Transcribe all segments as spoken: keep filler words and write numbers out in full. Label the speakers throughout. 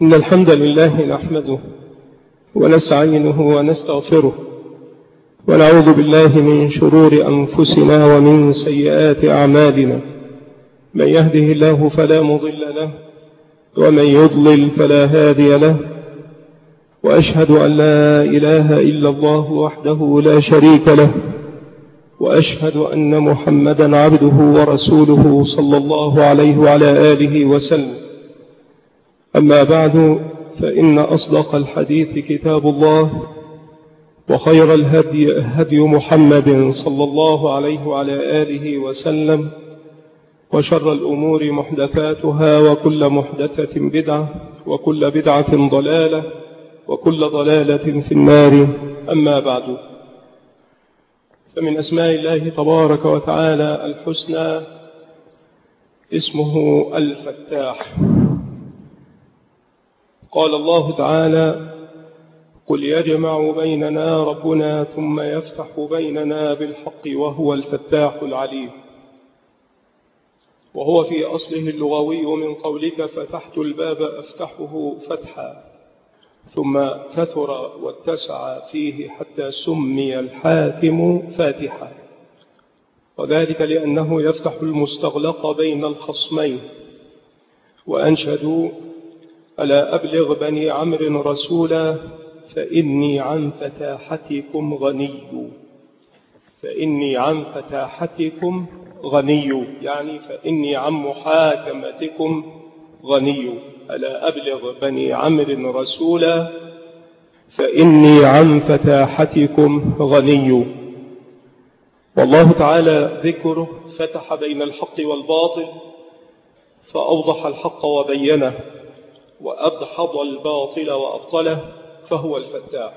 Speaker 1: إن الحمد لله نحمده ونستعينه ونستغفره ونعوذ بالله من شرور أنفسنا ومن سيئات أعمالنا. من يهده الله فلا مضل له ومن يضلل فلا هادي له، وأشهد أن لا إله إلا الله وحده لا شريك له، وأشهد أن محمدا عبده ورسوله صلى الله عليه وعلى آله وسلم. أما بعد، فإن أصدق الحديث كتاب الله، وخير الهدي هدي محمد صلى الله عليه وعلى آله وسلم، وشر الأمور محدثاتها، وكل محدثة بدعة، وكل بدعة ضلالة، وكل ضلالة في النار. أما بعد، فمن أسماء الله تبارك وتعالى الحسنى اسمه الفتاح. قال الله تعالى: قل يجمع بيننا ربنا ثم يفتح بيننا بالحق وهو الفتاح العليم. وهو في أصله اللغوي من قولك فتحت الباب أفتحه فتحا، ثم كثر واتسع فيه حتى سمي الحاكم فاتحا، وذلك لأنه يفتح المستغلق بين الخصمين. وأنشدوا: ألا أبلغ بني عمرو رسولا فإني عن فتاحتكم غني. فإني عن فتاحتكم غني، يعني فإني عن محاكمتكم غني. ألا أبلغ بني عمرو رسولا فإني عن فتاحتكم غني. والله تعالى ذكره فتح بين الحق والباطل، فأوضح الحق وبينه، وأدحض الباطل وأبطله، فهو الفتاح.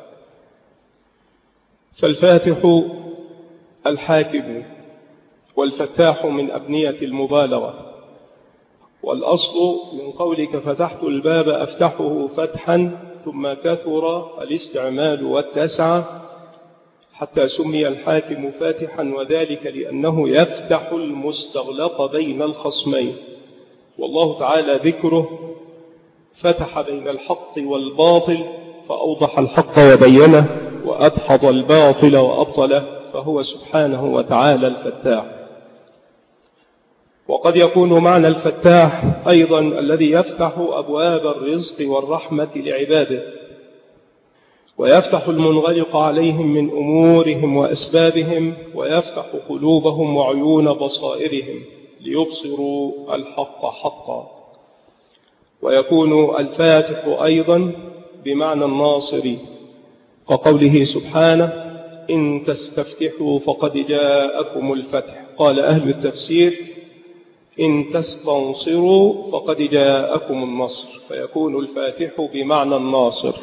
Speaker 1: فالفاتح الحاكم، والفتاح من أبنية المبالغة. والأصل من قولك فتحت الباب أفتحه فتحا، ثم كثر الاستعمال والتسع حتى سمي الحاكم فاتحا، وذلك لأنه يفتح المستغلق بين الخصمين. والله تعالى ذكره فتح بين الحق والباطل، فأوضح الحق وبينه، وأدحض الباطل وأبطله، فهو سبحانه وتعالى الفتاح. وقد يكون معنى الفتاح أيضا الذي يفتح أبواب الرزق والرحمة لعباده، ويفتح المنغلق عليهم من أمورهم وأسبابهم، ويفتح قلوبهم وعيون بصائرهم ليبصروا الحق حقا. ويكون الفاتح أيضا بمعنى الناصر، كقوله سبحانه: إن تستفتحوا فقد جاءكم الفتح. قال أهل التفسير: إن تستنصروا فقد جاءكم النصر. فيكون الفاتح بمعنى الناصر.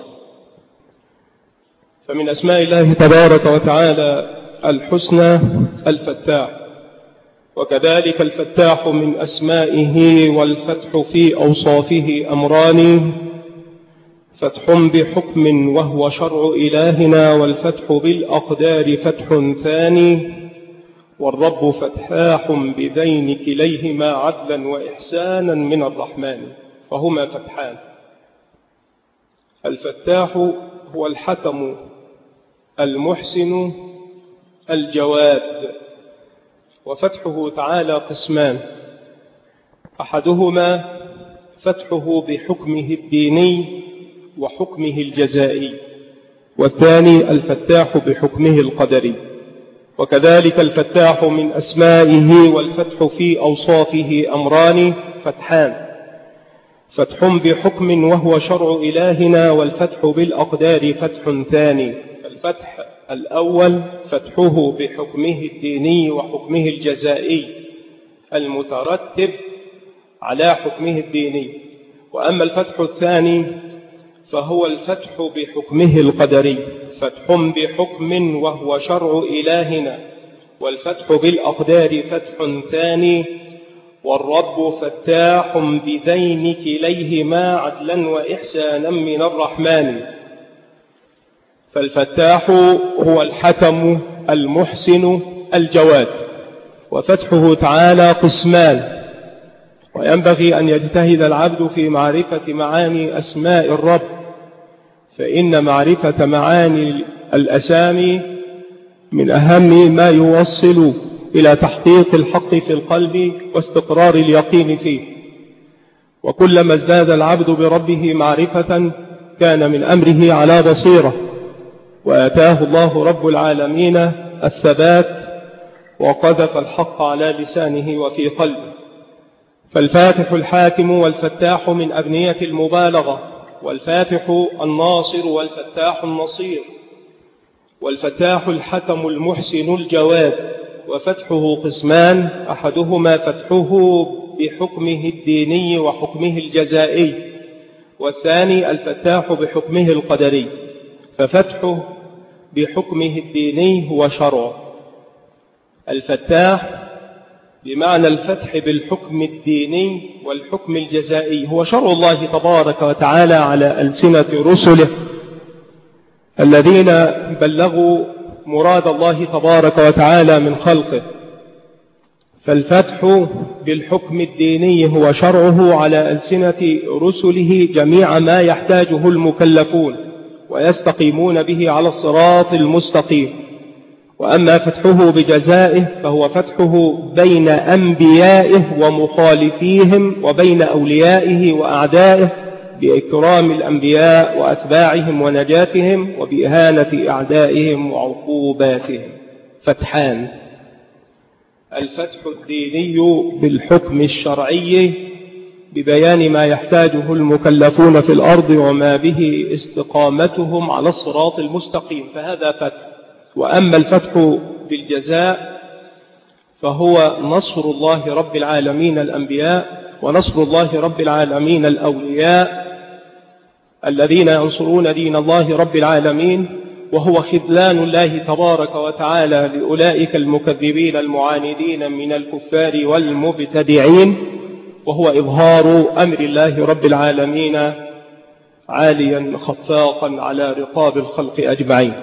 Speaker 1: فمن أسماء الله تبارك وتعالى الحسنى الفتاح. وكذلك الفتاح من أسمائه والفتح في أوصافه أمران: فتح بحكم وهو شرع إلهنا، والفتح بالأقدار فتح ثاني، والرب فتاح بذين كليهما عدلا وإحسانا من الرحمن، فهما فتحان. الفتاح هو الحكم المحسن الجواد. وفتحه تعالى قسمان: أحدهما فتحه بحكمه الديني وحكمه الجزائي، والثاني الفتاح بحكمه القدري. وكذلك الفتاح من أسمائه والفتح في أوصافه أمران: فتحان: فتح بحكم وهو شرع إلهنا، والفتح بالأقدار فتح ثاني. الفتح الأول فتحه بحكمه الديني وحكمه الجزائي المترتب على حكمه الديني. وأما الفتح الثاني فهو الفتح بحكمه القدري: فتح بحكم وهو شرع إلهنا، والفتح بالأقدار فتح ثاني، والرب فتاح بذين كليهما عدلا وإحسانا من الرحمن. فالفتاح هو الحكم المحسن الجواد. وفتحه تعالى قسمان: وينبغي أن يجتهد العبد في معرفة معاني أسماء الرب، فإن معرفة معاني الأسامي من أهم ما يوصل إلى تحقيق الحق في القلب واستقرار اليقين فيه. وكلما ازداد العبد بربه معرفة كان من أمره على بصيرة، وآتاه الله رب العالمين الثبات وقذف الحق على لسانه وفي قلبه. فالفاتح الحاكم والفتاح من أبنية المبالغة، والفاتح الناصر والفتاح النصير، والفتاح الحكم المحسن الجواد. وفتحه قسمان، أحدهما فتحه بحكمه الديني وحكمه الجزائي، والثاني الفتاح بحكمه القدري. ففتحه بحكمه الديني هو شرع. الفتاح بمعنى الفتح بالحكم الديني والحكم الجزائي هو شرع الله تبارك وتعالى على ألسنة رسله الذين بلغوا مراد الله تبارك وتعالى من خلقه. فالفتح بالحكم الديني هو شرعه على ألسنة رسله جميع ما يحتاجه المكلفون ويستقيمون به على الصراط المستقيم. وأما فتحه بجزائه فهو فتحه بين أنبيائه ومخالفيهم وبين أوليائه وأعدائه، بإكرام الأنبياء وأتباعهم ونجاتهم، وبإهانة أعدائهم وعقوباتهم. فتحان: الفتح الديني بالحكم الشرعي ببيان ما يحتاجه المكلفون في الأرض وما به استقامتهم على الصراط المستقيم، فهذا فتح. وأما الفتح بالجزاء فهو نصر الله رب العالمين الأنبياء، ونصر الله رب العالمين الأولياء الذين ينصرون دين الله رب العالمين، وهو خذلان الله تبارك وتعالى لأولئك المكذبين المعاندين من الكفار والمبتدعين، وهو إظهار أمر الله رب العالمين عاليا خفاقا على رقاب الخلق أجمعين.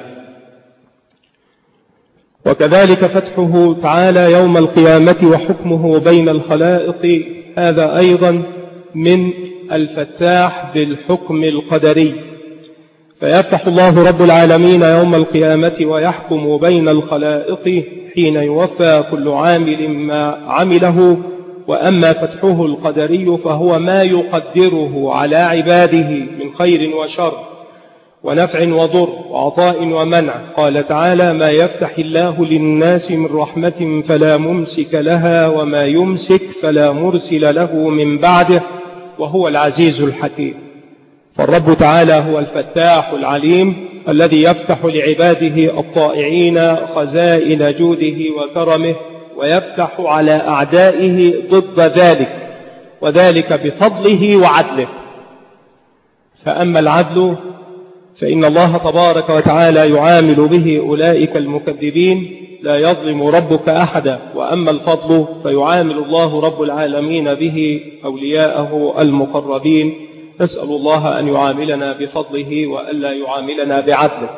Speaker 1: وكذلك فتحه تعالى يوم القيامة وحكمه بين الخلائق، هذا أيضا من الفتاح بالحكم القدري. فيفتح الله رب العالمين يوم القيامة ويحكم بين الخلائق حين يوفى كل عامل ما عمله. وأما فتحه القدري فهو ما يقدره على عباده من خير وشر ونفع وضر وعطاء ومنع. قال تعالى: ما يفتح الله للناس من رحمة فلا ممسك لها وما يمسك فلا مرسل له من بعده وهو العزيز الحكيم. فالرب تعالى هو الفتاح العليم الذي يفتح لعباده الطائعين خزائن جوده وكرمه، ويفتح على أعدائه ضد ذلك، وذلك بفضله وعدله. فأما العدل فإن الله تبارك وتعالى يعامل به أولئك المكذبين، لا يظلم ربك أحدا. وأما الفضل فيعامل الله رب العالمين به أولياءه المقربين. نسأل الله أن يعاملنا بفضله وألا يعاملنا بعدله.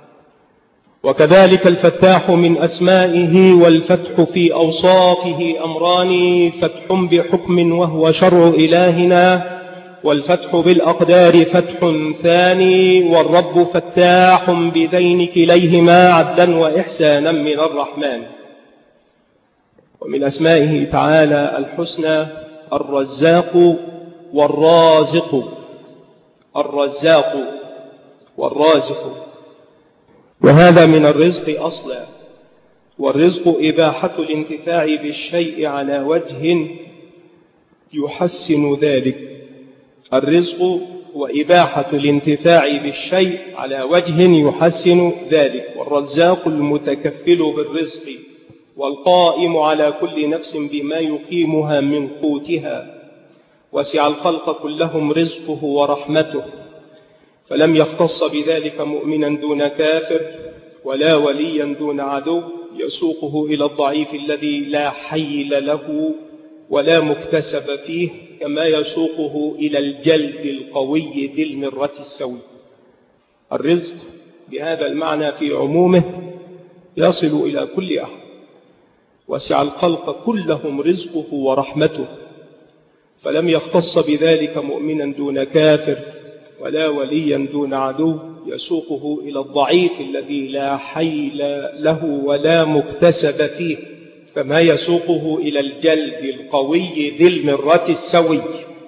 Speaker 1: وكذلك الفتاح من أسمائه والفتح في أوصافه أمران: فتح بحكم وهو شرع إلهنا، والفتح بالأقدار فتح ثاني، والرب فتاح بذين كليهما عدلا وإحسانا من الرحمن. ومن أسمائه تعالى الحسنى الرزاق والرازق. الرزاق والرازق، وهذا من الرزق أصلا. والرزق إباحة الانتفاع بالشيء على وجه يحسن ذلك. الرزق هو إباحة الانتفاع بالشيء على وجه يحسن ذلك. والرزاق المتكفل بالرزق والقائم على كل نفس بما يقيمها من قوتها. وسع الخلق كلهم رزقه ورحمته، فلم يختص بذلك مؤمنا دون كافر، ولا وليا دون عدو يسوقه إلى الضعيف الذي لا حيل له ولا مكتسب فيه، كما يسوقه إلى الجلد القوي ذي المرة السوي. الرزق بهذا المعنى في عمومه يصل إلى كل أحد. وسع الخلق كلهم رزقه ورحمته، فلم يختص بذلك مؤمنا دون كافر ولا وليا دون عدو يسوقه إلى الضعيف الذي لا حيل له ولا مكتسب فيه، فما يسوقه إلى الجلد القوي ذي المرة السوي.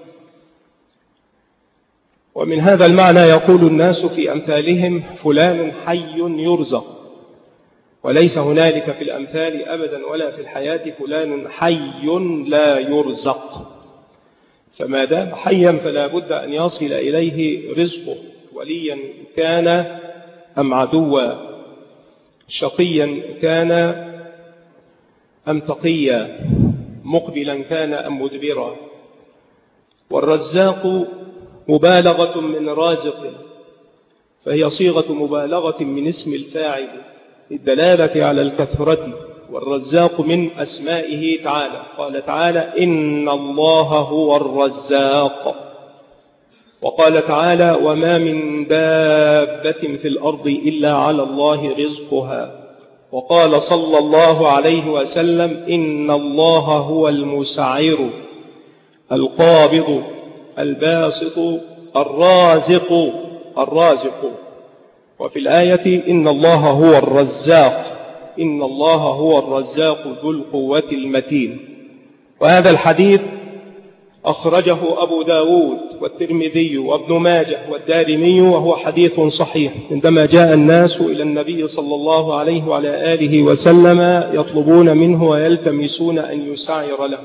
Speaker 1: ومن هذا المعنى يقول الناس في أمثالهم فلان حي يرزق، وليس هنالك في الأمثال أبدا ولا في الحياة فلان حي لا يرزق، فما دام حيا فلا بد أن يصل إليه رزقه، وليا كان أم عدوا، شقيا كان أم تقيا، مقبلا كان أم مدبرا. والرزاق مبالغة من رازق، فهي صيغة مبالغة من اسم الفاعل للدلالة على الكثرة، والرزاق من أسمائه تعالى. قال تعالى إن الله هو الرزاق، وقال تعالى وما من دابة في الأرض إلا على الله رزقها. وقال صلى الله عليه وسلم إن الله هو المسعر القابض الباسط الرازق الرازق. وفي الآية إن الله هو الرزاق، إن الله هو الرزاق ذو القوة المتين. وهذا الحديث أخرجه أبو داود والترمذي وابن ماجه والدارمي، وهو حديث صحيح. عندما جاء الناس إلى النبي صلى الله عليه وعلى آله وسلم يطلبون منه ويلتمسون أن يسعر لهم،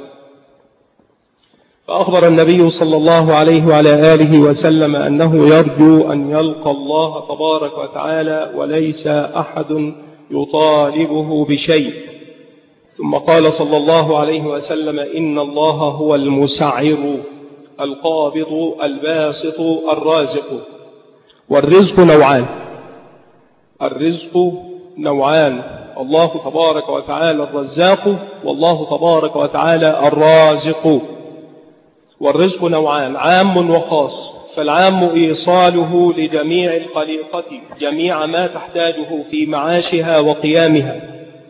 Speaker 1: فأخبر النبي صلى الله عليه وعلى آله وسلم أنه يرجو أن يلقى الله تبارك وتعالى وليس أحد يطالبه بشيء. ثم قال صلى الله عليه وسلم إن الله هو المسعر القابض الباسط الرازق. والرزق نوعان، الرزق نوعان، الله تبارك وتعالى الرزاق، والله تبارك وتعالى الرازق. والرزق نوعان، عام وخاص. فالعام إيصاله لجميع الخليقة جميع ما تحتاجه في معاشها وقيامها،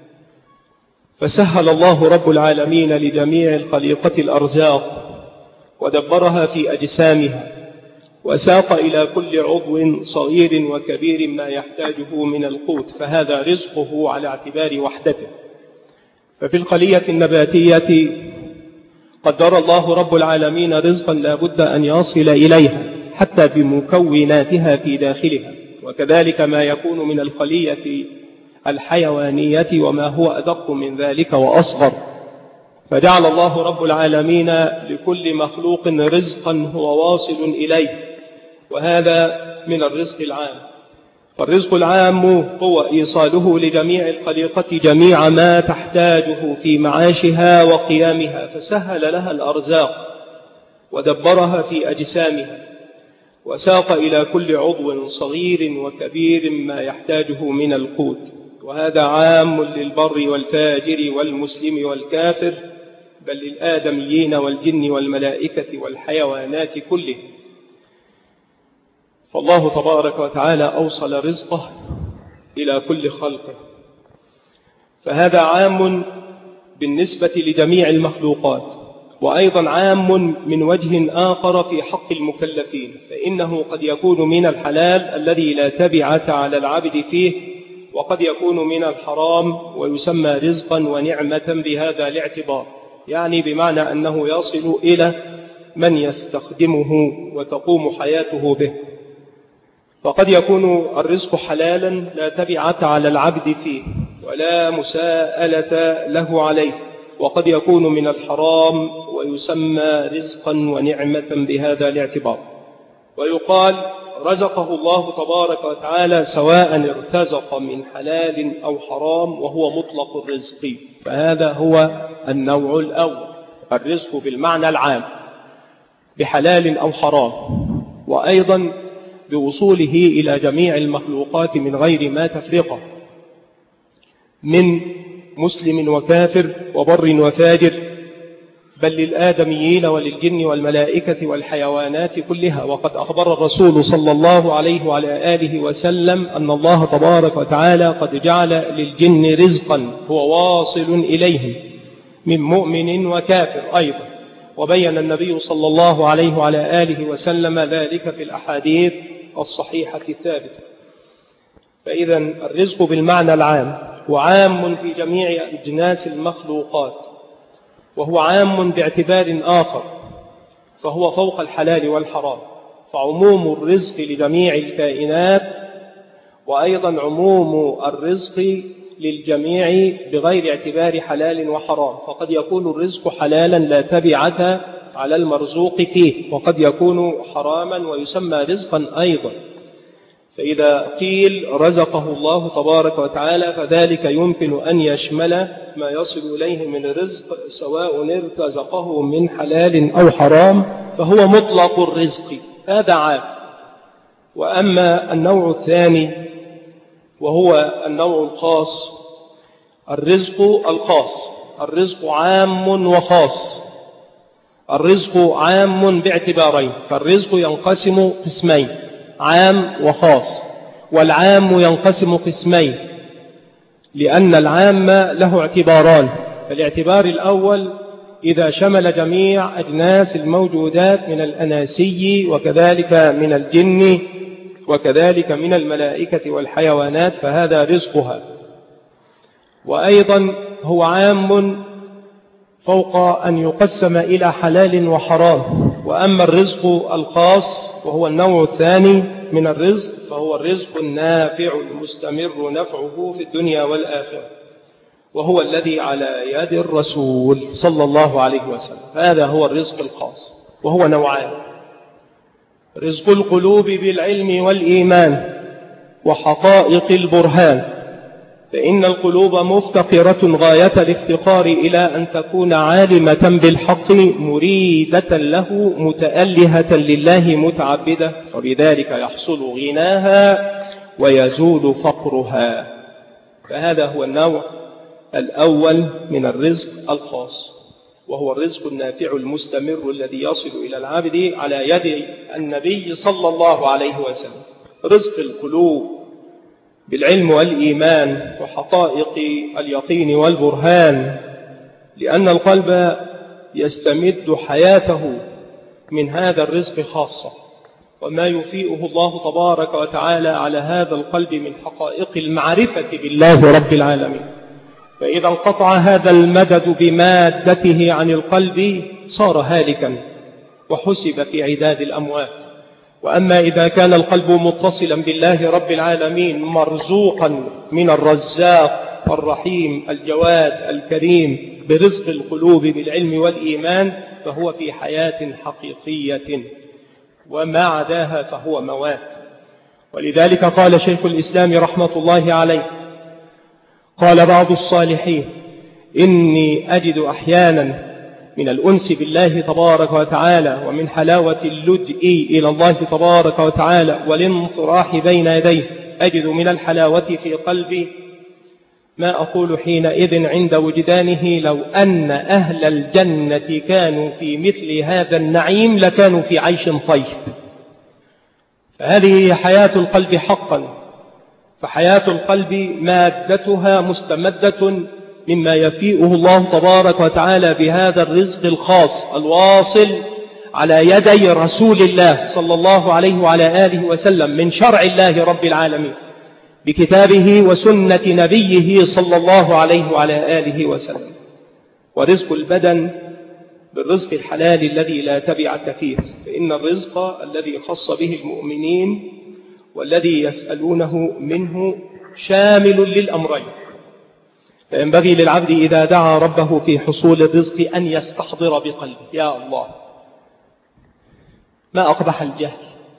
Speaker 1: فسهل الله رب العالمين لجميع الخليقة الأرزاق ودبرها في أجسامها، وساق إلى كل عضو صغير وكبير ما يحتاجه من القوت، فهذا رزقه على اعتبار وحدته. ففي الخلية النباتية قدر الله رب العالمين رزقا لا بد أن يصل إليها حتى بمكوناتها في داخلها، وكذلك ما يكون من الخلية الحيوانية وما هو أدق من ذلك وأصغر. فجعل الله رب العالمين لكل مخلوق رزقا هو واصل إليه، وهذا من الرزق العام. فالرزق العام هو إيصاله لجميع الخليقة جميع ما تحتاجه في معاشها وقيامها، فسهل لها الأرزاق ودبرها في أجسامها، وساق إلى كل عضو صغير وكبير ما يحتاجه من القوت. وهذا عام للبر والفاجر والمسلم والكافر، بل للآدميين والجن والملائكة والحيوانات كله. فالله تبارك وتعالى أوصل رزقه إلى كل خلقه، فهذا عام بالنسبة لجميع المخلوقات، وأيضا عام من وجه آخر في حق المكلفين، فإنه قد يكون من الحلال الذي لا تبعة على العبد فيه، وقد يكون من الحرام ويسمى رزقا ونعمة بهذا الاعتبار، يعني بمعنى أنه يصل إلى من يستخدمه وتقوم حياته به. فقد يكون الرزق حلالا لا تبعة على العبد فيه ولا مساءلة له عليه، وقد يكون من الحرام ويسمى رزقا ونعمة بهذا الاعتبار. ويقال رزقه الله تبارك وتعالى سواء ارتزق من حلال أو حرام، وهو مطلق الرزق، فهذا هو النوع الأول، الرزق بالمعنى العام بحلال أو حرام، وأيضا بوصوله إلى جميع المخلوقات من غير ما تفرقه، من مسلم وكافر وبر وفاجر، بل للآدميين وللجن والملائكة والحيوانات كلها. وقد أخبر الرسول صلى الله عليه وعلى آله وسلم أن الله تبارك وتعالى قد جعل للجن رزقا هو واصل إليهم من مؤمن وكافر أيضا، وبين النبي صلى الله عليه وعلى آله وسلم ذلك في الأحاديث الصحيحة الثابتة. فإذا الرزق بالمعنى العام وعام في جميع أجناس المخلوقات، وهو عام باعتبار آخر، فهو فوق الحلال والحرام، فعموم الرزق لجميع الكائنات، وأيضا عموم الرزق للجميع بغير اعتبار حلال وحرام، فقد يكون الرزق حلالا لا تبعة على المرزوق فيه، وقد يكون حراما ويسمى رزقا أيضا. فإذا قيل رزقه الله تبارك وتعالى فذلك يمكن أن يشمل ما يصل إليه من الرزق، سواء ارتزقه من حلال أو حرام، فهو مطلق الرزق، هذا عام. وأما النوع الثاني وهو النوع الخاص، الرزق الخاص، الرزق عام وخاص. الرزق عام باعتبارين، فالرزق ينقسم قسمين، عام وخاص، والعام ينقسم قسمين، لأن العام له اعتباران. فالاعتبار الأول إذا شمل جميع أجناس الموجودات من الأناسي وكذلك من الجن وكذلك من الملائكة والحيوانات، فهذا رزقها. وأيضا هو عام فوق أن يقسم إلى حلال وحرام. وأما الرزق الخاص وهو النوع الثاني من الرزق، فهو الرزق النافع المستمر نفعه في الدنيا والآخرة، وهو الذي على يد الرسول صلى الله عليه وسلم. هذا هو الرزق الخاص، وهو نوعان: رزق القلوب بالعلم والإيمان وحقائق البرهان، فإن القلوب مفتقرة غاية الافتقار إلى أن تكون عالمة بالحق مريدة له متألهة لله متعبدة، وبذلك يحصل غناها ويزول فقرها. فهذا هو النوع الأول من الرزق الخاص، وهو الرزق النافع المستمر الذي يصل إلى العبد على يد النبي صلى الله عليه وسلم. رزق القلوب بالعلم والإيمان وحقائق اليقين والبرهان، لأن القلب يستمد حياته من هذا الرزق خاصة، وما يفيئه الله تبارك وتعالى على هذا القلب من حقائق المعرفة بالله رب العالمين. فإذا انقطع هذا المدد بمادته عن القلب صار هالكا وحسب في عداد الأموات. وأما إذا كان القلب متصلا بالله رب العالمين مرزوقا من الرزاق الرحيم الجواد الكريم برزق القلوب بالعلم والإيمان، فهو في حياة حقيقية، وما عداها فهو موات. ولذلك قال شيخ الإسلام رحمة الله عليه: قال بعض الصالحين: إني أجد أحيانا من الأنس بالله تبارك وتعالى ومن حلاوة اللجئ إلى الله تبارك وتعالى والانصراح بين يديه، أجد من الحلاوة في قلبي ما أقول حينئذ عند وجدانه: لو أن أهل الجنة كانوا في مثل هذا النعيم لكانوا في عيش طيب. فهذه هي حياة القلب حقا. فحياة القلب مادتها مستمدة مما يفيئه الله تبارك وتعالى بهذا الرزق الخاص الواصل على يدي رسول الله صلى الله عليه وعلى آله وسلم من شرع الله رب العالمين بكتابه وسنة نبيه صلى الله عليه وعلى آله وسلم. ورزق البدن بالرزق الحلال الذي لا تبعة فيه، فإن الرزق الذي خص به المؤمنين والذي يسألونه منه شامل للأمرين. فينبغي للعبد إذا دعا ربه في حصول الرزق أن يستحضر بقلبه: يا الله، ما أقبح الجهل.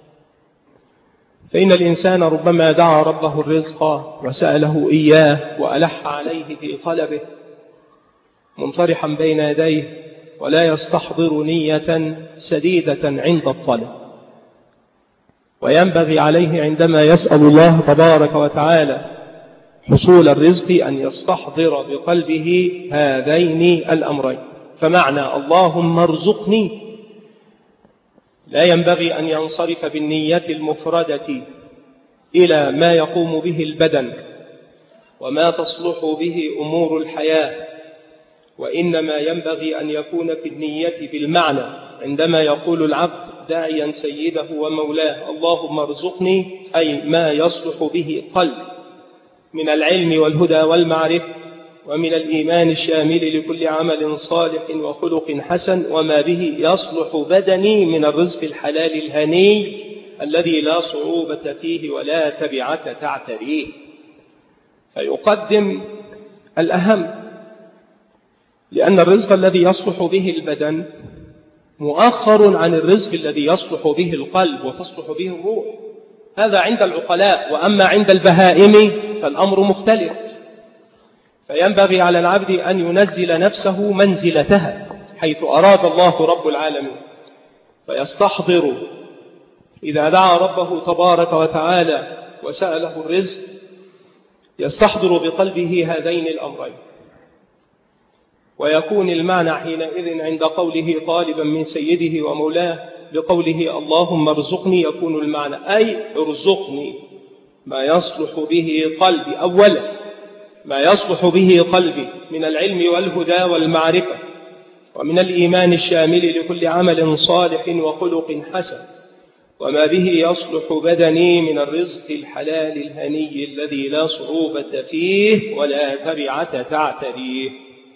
Speaker 1: فإن الإنسان ربما دعا ربه الرزق وسأله إياه وألح عليه في طلبه منطرحا بين يديه، ولا يستحضر نية سديدة عند الطلب. وينبغي عليه عندما يسأل الله تبارك وتعالى حصول الرزق أن يستحضر بقلبه هذين الأمرين. فمعنى اللهم ارزقني لا ينبغي أن ينصرف بالنية المفردة إلى ما يقوم به البدن وما تصلح به أمور الحياة، وإنما ينبغي أن يكون في النية بالمعنى عندما يقول العبد داعيا سيده ومولاه اللهم ارزقني، أي ما يصلح به قلب من العلم والهدى والمعرفة ومن الإيمان الشامل لكل عمل صالح وخلق حسن، وما به يصلح بدني من الرزق الحلال الهني الذي لا صعوبة فيه ولا تبعة تعتريه. فيقدم الأهم، لأن الرزق الذي يصلح به البدن مؤخر عن الرزق الذي يصلح به القلب وتصلح به الروح. هذا عند العقلاء، وأما عند البهائم فالأمر مختلف. فينبغي على العبد أن ينزل نفسه منزلتها حيث أراد الله رب العالمين، فيستحضر إذا دعا ربه تبارك وتعالى وسأله الرزق يستحضر بقلبه هذين الأمرين، ويكون المعنى حينئذ عند قوله طالبا من سيده ومولاه بقوله اللهم ارزقني، يكون المعنى أي ارزقني ما يصلح به قلبي، أولا ما يصلح به قلبي من العلم والهدى والمعرفة ومن الإيمان الشامل لكل عمل صالح وخلق حسن، وما به يصلح بدني من الرزق الحلال الهني الذي لا صعوبة فيه ولا تبعة تعتريه.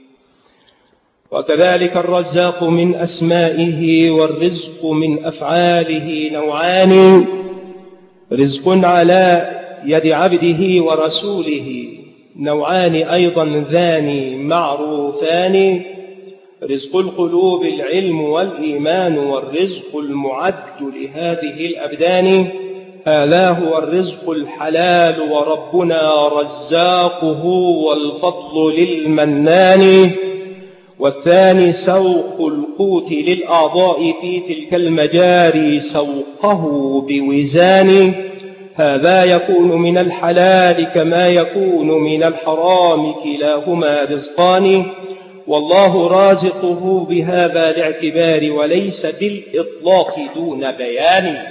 Speaker 1: وكذلك الرزاق من أسمائه، والرزق من أفعاله نوعان: رزق على يد عبده ورسوله نوعان أيضا ذان معروفان: رزق القلوب العلم والإيمان، والرزق المعد لهذه الأبدان. هذا هو الرزق الحلال وربنا رزاقه والفضل للمنان. والثاني سوق القوت للأعضاء في تلك المجاري سوقه بوزان. هذا يكون من الحلال كما يكون من الحرام، كلاهما رزقان، والله رازقه بهذا الاعتبار وليس بالإطلاق دون بيان.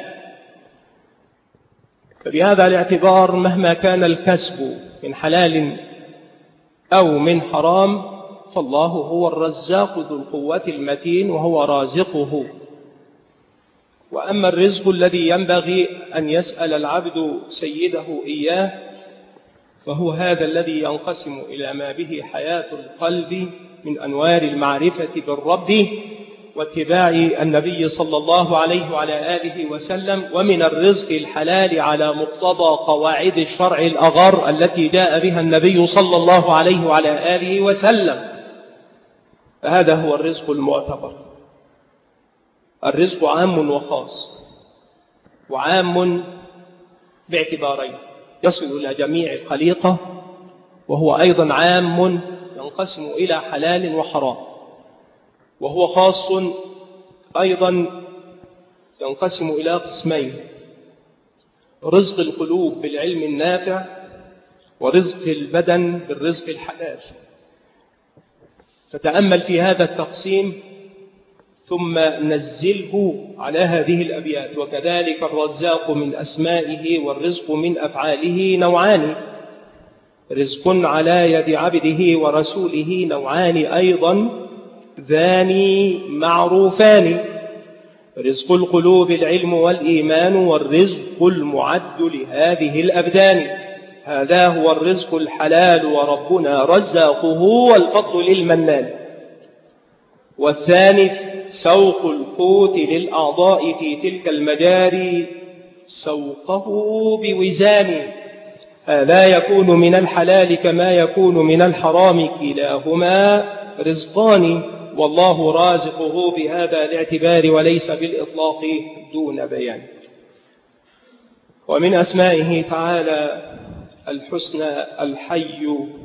Speaker 1: فبهذا الاعتبار مهما كان الكسب من حلال أو من حرام فالله هو الرزاق ذو القوة المتين وهو رازقه. وأما الرزق الذي ينبغي أن يسأل العبد سيده إياه فهو هذا الذي ينقسم إلى ما به حياة القلب من أنوار المعرفة بالرب واتباع النبي صلى الله عليه وعلى آله وسلم، ومن الرزق الحلال على مقتضى قواعد الشرع الأغر التي جاء بها النبي صلى الله عليه وعلى آله وسلم. فهذا هو الرزق المعتبر. الرزق عام وخاص، وعام باعتبارين: يصل إلى جميع الخليقة، وهو أيضا عام ينقسم إلى حلال وحرام، وهو خاص أيضا ينقسم إلى قسمين: رزق القلوب بالعلم النافع، ورزق البدن بالرزق الحلال. فتأمل في هذا التقسيم ثم نزله على هذه الأبيات: وكذلك الرزاق من أسمائه، والرزق من أفعاله نوعان: رزق على يد عبده ورسوله نوعان أيضا ذان معروفان: رزق القلوب العلم والإيمان، والرزق المعد لهذه الأبدان. هذا هو الرزق الحلال وربنا رزاقه والفضل للمنان. والثاني سوق القوت للأعضاء في تلك المجاري سوقه بوزان. هذا يكون من الحلال كما يكون من الحرام، كلاهما رزقان، والله رازقه بهذا الاعتبار وليس بالإطلاق دون بيان. ومن أسمائه تعالى الحسنى الحي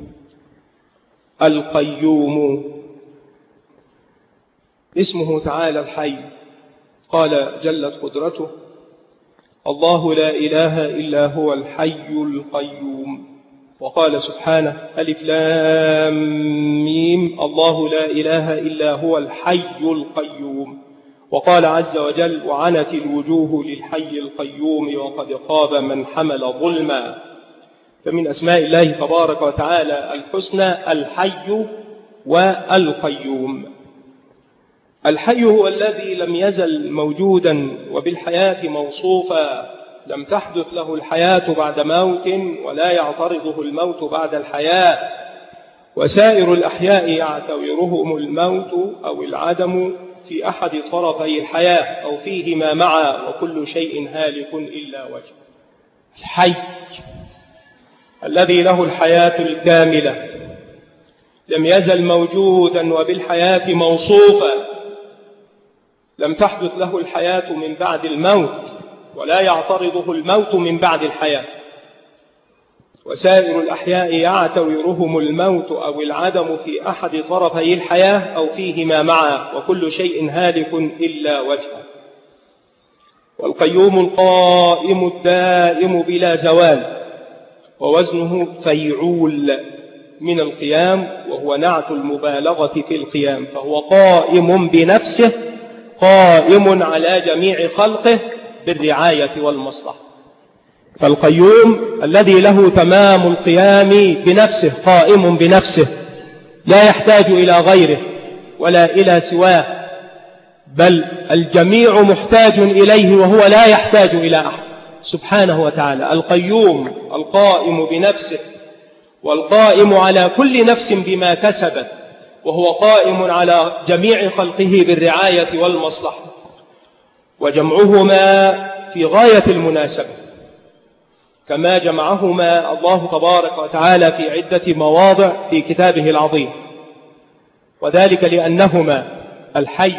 Speaker 1: القيوم. اسمه تعالى الحي، قال جلت قدرته: الله لا إله إلا هو الحي القيوم. وقال سبحانه: ألف لام ميم، الله لا إله إلا هو الحي القيوم. وقال عز وجل: وعنت الوجوه للحي القيوم وقد خاب من حمل ظلما. فمن أسماء الله تبارك وتعالى الحسنى الحي والقيوم. الحي هو الذي لم يزل موجودا وبالحياة موصوفا، لم تحدث له الحياة بعد موت ولا يعترضه الموت بعد الحياة. وسائر الأحياء يعتورهم الموت أو العدم في أحد طرفي الحياة أو فيهما معا، وكل شيء هالك إلا وجهه. الحي الذي له الحياة الكاملة لم يزل موجودا وبالحياة موصوفا، لم تحدث له الحياة من بعد الموت ولا يعترضه الموت من بعد الحياة. وسائر الأحياء يعتورهم الموت أو العدم في أحد طرفي الحياة أو فيهما معا، وكل شيء هالك إلا وجهه. والقيوم القائم الدائم بلا زوال، ووزنه فيعول من القيام، وهو نعت المبالغة في القيام، فهو قائم بنفسه قائم على جميع خلقه بالرعاية والمصلحة. فالقيوم الذي له تمام القيام بنفسه قائم بنفسه، لا يحتاج إلى غيره ولا إلى سواه، بل الجميع محتاج إليه وهو لا يحتاج إلى أحد سبحانه وتعالى. القيوم القائم بنفسه، والقائم على كل نفس بما كسبت، وهو قائم على جميع خلقه بالرعاية والمصلحة، وجمعهما في غاية المناسبة، كما جمعهما الله تبارك وتعالى في عدة مواضع في كتابه العظيم. وذلك لأنهما الحي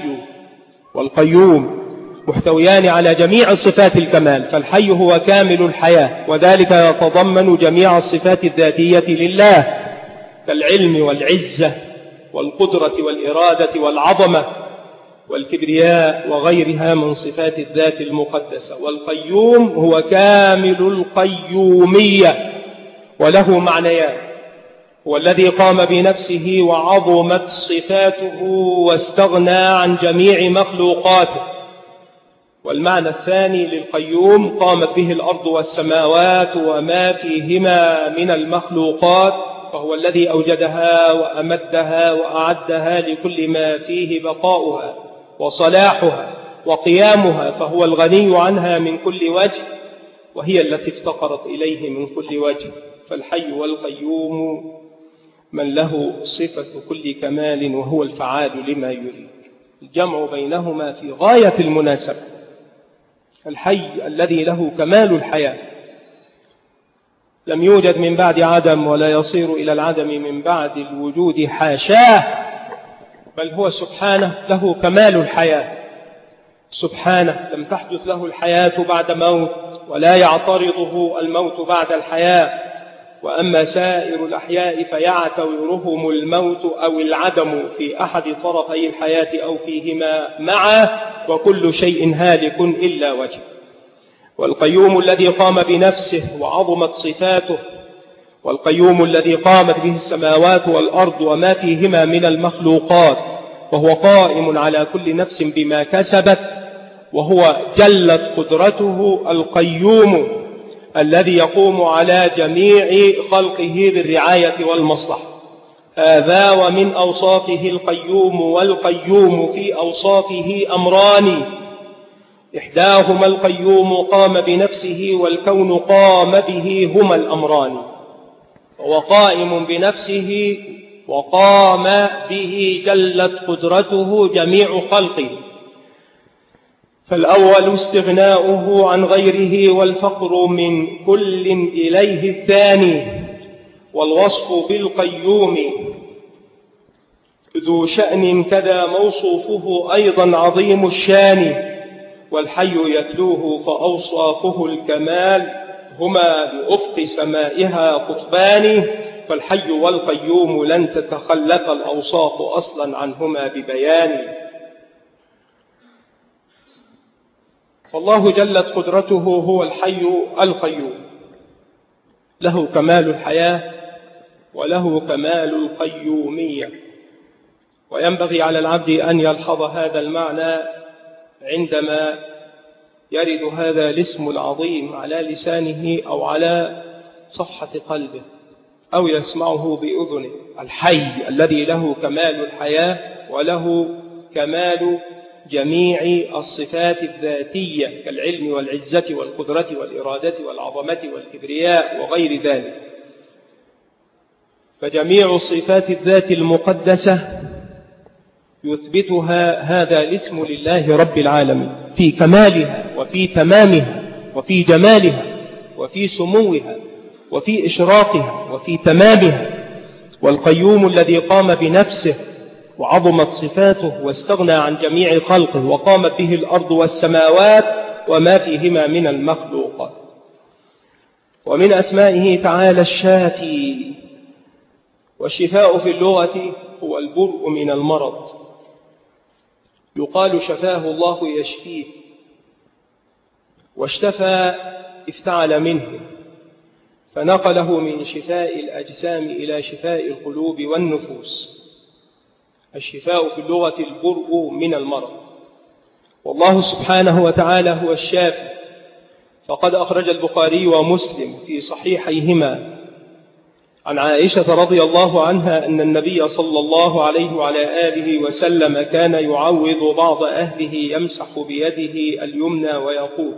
Speaker 1: والقيوم محتويان على جميع صفات الكمال. فالحي هو كامل الحياة، وذلك يتضمن جميع الصفات الذاتية لله كالعلم والعزة والقدرة والإرادة والعظمة والكبرياء وغيرها من صفات الذات المقدسة. والقيوم هو كامل القيومية، وله معنيان: هو الذي قام بنفسه وعظمت صفاته واستغنى عن جميع مخلوقاته. والمعنى الثاني للقيوم: قامت به الأرض والسماوات وما فيهما من المخلوقات، فهو الذي أوجدها وأمدها وأعدها لكل ما فيه بقاؤها وصلاحها وقيامها، فهو الغني عنها من كل وجه، وهي التي افتقرت إليه من كل وجه. فالحي والقيوم من له صفة كل كمال، وهو الفعال لما يريد. الجمع بينهما في غاية المناسبة. الحي الذي له كمال الحياة لم يوجد من بعد عدم، ولا يصير إلى العدم من بعد الوجود، حاشاه، بل هو سبحانه له كمال الحياة. سبحانه لم تحدث له الحياة بعد موت، ولا يعترضه الموت بعد الحياة. وأما سائر الأحياء فيعتورهم الموت أو العدم في أحد طرفي الحياة أو فيهما معا، وكل شيء هالك إلا وجهه. والقيوم الذي قام بنفسه وعظمت صفاته، والقيوم الذي قامت به السماوات والأرض وما فيهما من المخلوقات، وهو قائم على كل نفس بما كسبت، وهو جلت قدرته القيوم الذي يقوم على جميع خلقه بالرعاية والمصلحة. هذا ومن أوصافه القيوم. والقيوم في أوصافه أمران: إحداهما القيوم قام بنفسه، والكون قام به، هما الأمران. وهو قائم بنفسه وقام به جلت قدرته جميع خلقه. فالأول استغناؤه عن غيره والفقر من كل إليه الثاني. والوصف بالقيوم ذو شأن كذا موصوفه أيضا عظيم الشان. والحي يتلوه فأوصافه الكمال، هما بأفق سمائها قطبان. فالحي والقيوم لن تتخلف الأوصاف أصلا عنهما ببيان. فالله جلت قدرته هو الحي القيوم، له كمال الحياة وله كمال القيومية. وينبغي على العبد أن يلحظ هذا المعنى عندما يرد هذا الاسم العظيم على لسانه أو على صفحة قلبه أو يسمعه بأذنه. الحي الذي له كمال الحياة وله كمال جميع الصفات الذاتية كالعلم والعزة والقدرة والإرادة والعظمة والكبرياء وغير ذلك. فجميع صفات الذات المقدسة يثبتها هذا الاسم لله رب العالمين في كمالها وفي تمامها وفي جمالها وفي سموها وفي إشراقها وفي تمامها. والقيوم الذي قام بنفسه وعظمت صفاته واستغنى عن جميع خلقه وقامت به الأرض والسماوات وما فيهما من المخلوقات. ومن أسمائه تعالى الشافي، والشفاء في اللغة هو البرء من المرض. يقال شفاه الله يشفيه، واشتفى افتعل منه، فنقله من شفاء الأجسام إلى شفاء القلوب والنفوس. الشفاء في اللغة البرء من المرض، والله سبحانه وتعالى هو الشافي. فقد أخرج البخاري ومسلم في صحيحيهما عن عائشة رضي الله عنها أن النبي صلى الله عليه وعلى آله وسلم كان يعوذ بعض أهله يمسح بيده اليمنى ويقول،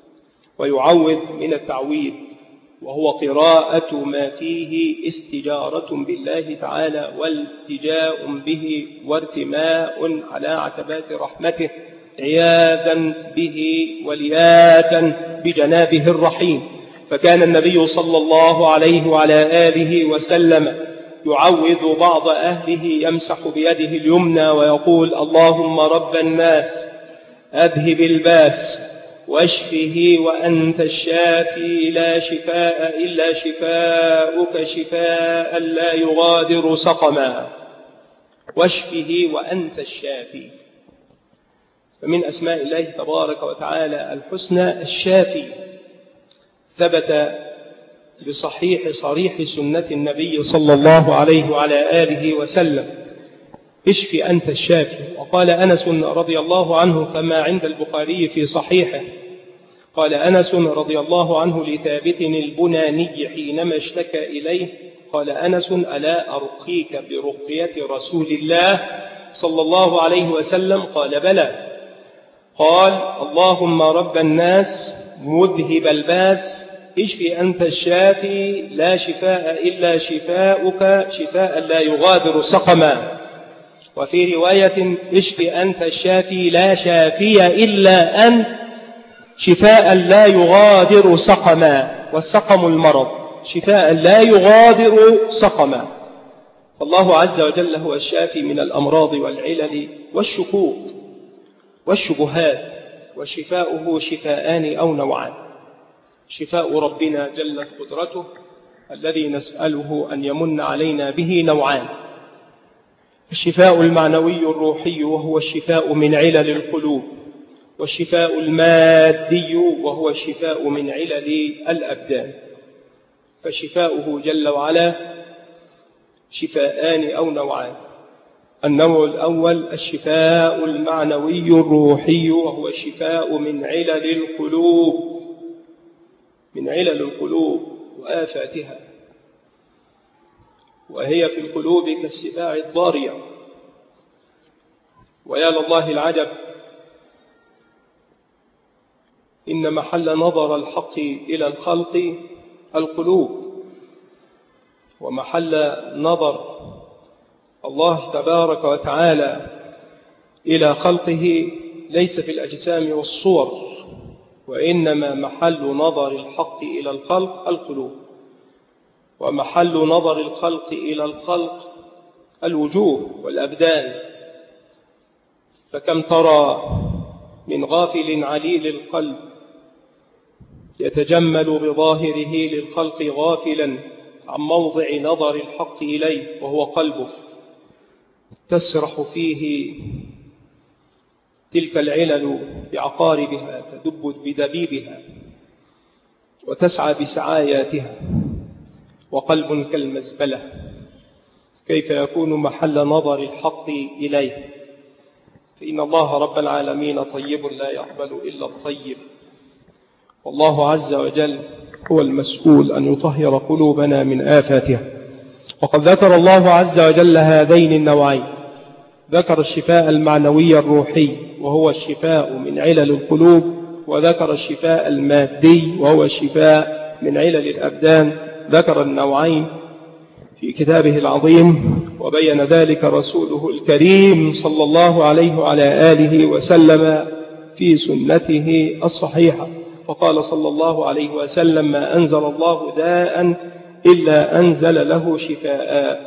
Speaker 1: ويعوذ من التعويذ وهو قراءة ما فيه استجارة بالله تعالى والتجاء به وارتماء على عتبات رحمته عياذا به ولياذا بجنابه الرحيم. فكان النبي صلى الله عليه وعلى آله وسلم يعوذ بعض أهله يمسح بيده اليمنى ويقول: اللهم رب الناس أذهب الباس واشفه وأنت الشافي لا شفاء إلا شفاؤك شفاء لا يغادر سقما. واشفه وأنت الشافي. فمن أسماء الله تبارك وتعالى الحسنى الشافي، ثبت بصحيح صريح سنة النبي صلى الله عليه وعلى آله وسلم: اشف أنت الشافي. وقال أنس رضي الله عنه كما عند البخاري في صحيحه، قال أنس رضي الله عنه لثابت البناني حينما اشتكى إليه، قال أنس: ألا أرقيك برقية رسول الله صلى الله عليه وسلم؟ قال: بلى. قال: اللهم رب الناس مذهب الباس اشف أنت الشافي لا شفاء إلا شفاؤك شفاء لا يغادر سقما. وفي رواية: اشف أنت الشافي لا شافي إلا أنت شفاء لا يغادر سقما. والسقم المرض، شفاء لا يغادر سقما. فالله عز وجل هو الشافي من الأمراض والعلل والشكوك والشبهات، وشفاؤه شفاءان أو نوعان. شفاء ربنا جلت قدرته الذي نسأله أن يمن علينا به نوعان: الشفاء المعنوي الروحي وهو الشفاء من علل القلوب، والشفاء المادي وهو الشفاء من علل الأبدان. فشفاؤه جل وعلا شفاءان أو نوعان. النوع الأول الشفاء المعنوي الروحي وهو الشفاء من علل القلوب، من علل القلوب وآفاتها، وهي في القلوب كالسباع الضارية. ويا لله العجب، إن محل نظر الحق إلى الخلق القلوب، ومحل نظر الله تبارك وتعالى إلى خلقه ليس في الأجسام والصور، وإنما محل نظر الحق إلى الخلق القلوب، ومحل نظر الخلق إلى الخلق الوجوه والأبدان. فكم ترى من غافل عليل القلب يتجمل بظاهره للخلق غافلا عن موضع نظر الحق إليه وهو قلبه، تسرح فيه تلك العلل بعقاربها، تدب بدبيبها وتسعى بسعاياتها، وقلب كالمزبلة. كيف يكون محل نظر الحق إليه؟ فإن الله رب العالمين طيب لا يقبل إلا الطيب، والله عز وجل هو المسؤول أن يطهر قلوبنا من آفاتها. وقد ذكر الله عز وجل هذين النوعين، ذكر الشفاء المعنوي الروحي وهو الشفاء من علل القلوب، وذكر الشفاء المادي وهو الشفاء من علل الأبدان. ذكر النوعين في كتابه العظيم، وبين ذلك رسوله الكريم صلى الله عليه وعلى آله وسلم في سنته الصحيحة. وقال صلى الله عليه وسلم: ما أنزل الله داء إلا أنزل له شفاء.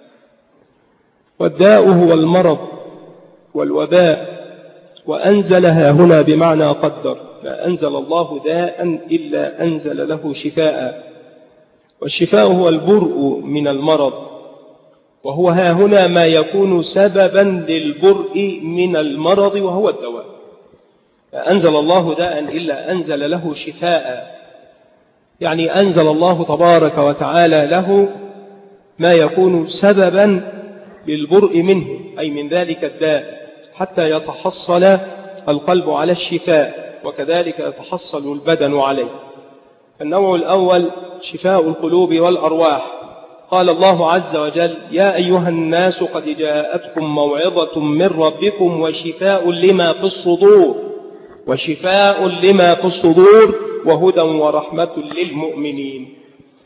Speaker 1: والداء هو المرض والوباء، وأنزلها هنا بمعنى قدر، ما أنزل الله داء إلا أنزل له شفاء. والشفاء هو البرء من المرض، وهو ها هنا ما يكون سببا للبرء من المرض وهو الدواء. فأنزل الله داء إلا أنزل له شفاء، يعني أنزل الله تبارك وتعالى له ما يكون سببا للبرء منه، أي من ذلك الداء، حتى يتحصل القلب على الشفاء، وكذلك يتحصل البدن عليه. النوع الأول شفاء القلوب والأرواح. قال الله عز وجل: يا أيها الناس قد جاءتكم موعظة من ربكم وشفاء لما في الصدور وشفاء لما في الصدور وهدى ورحمة للمؤمنين.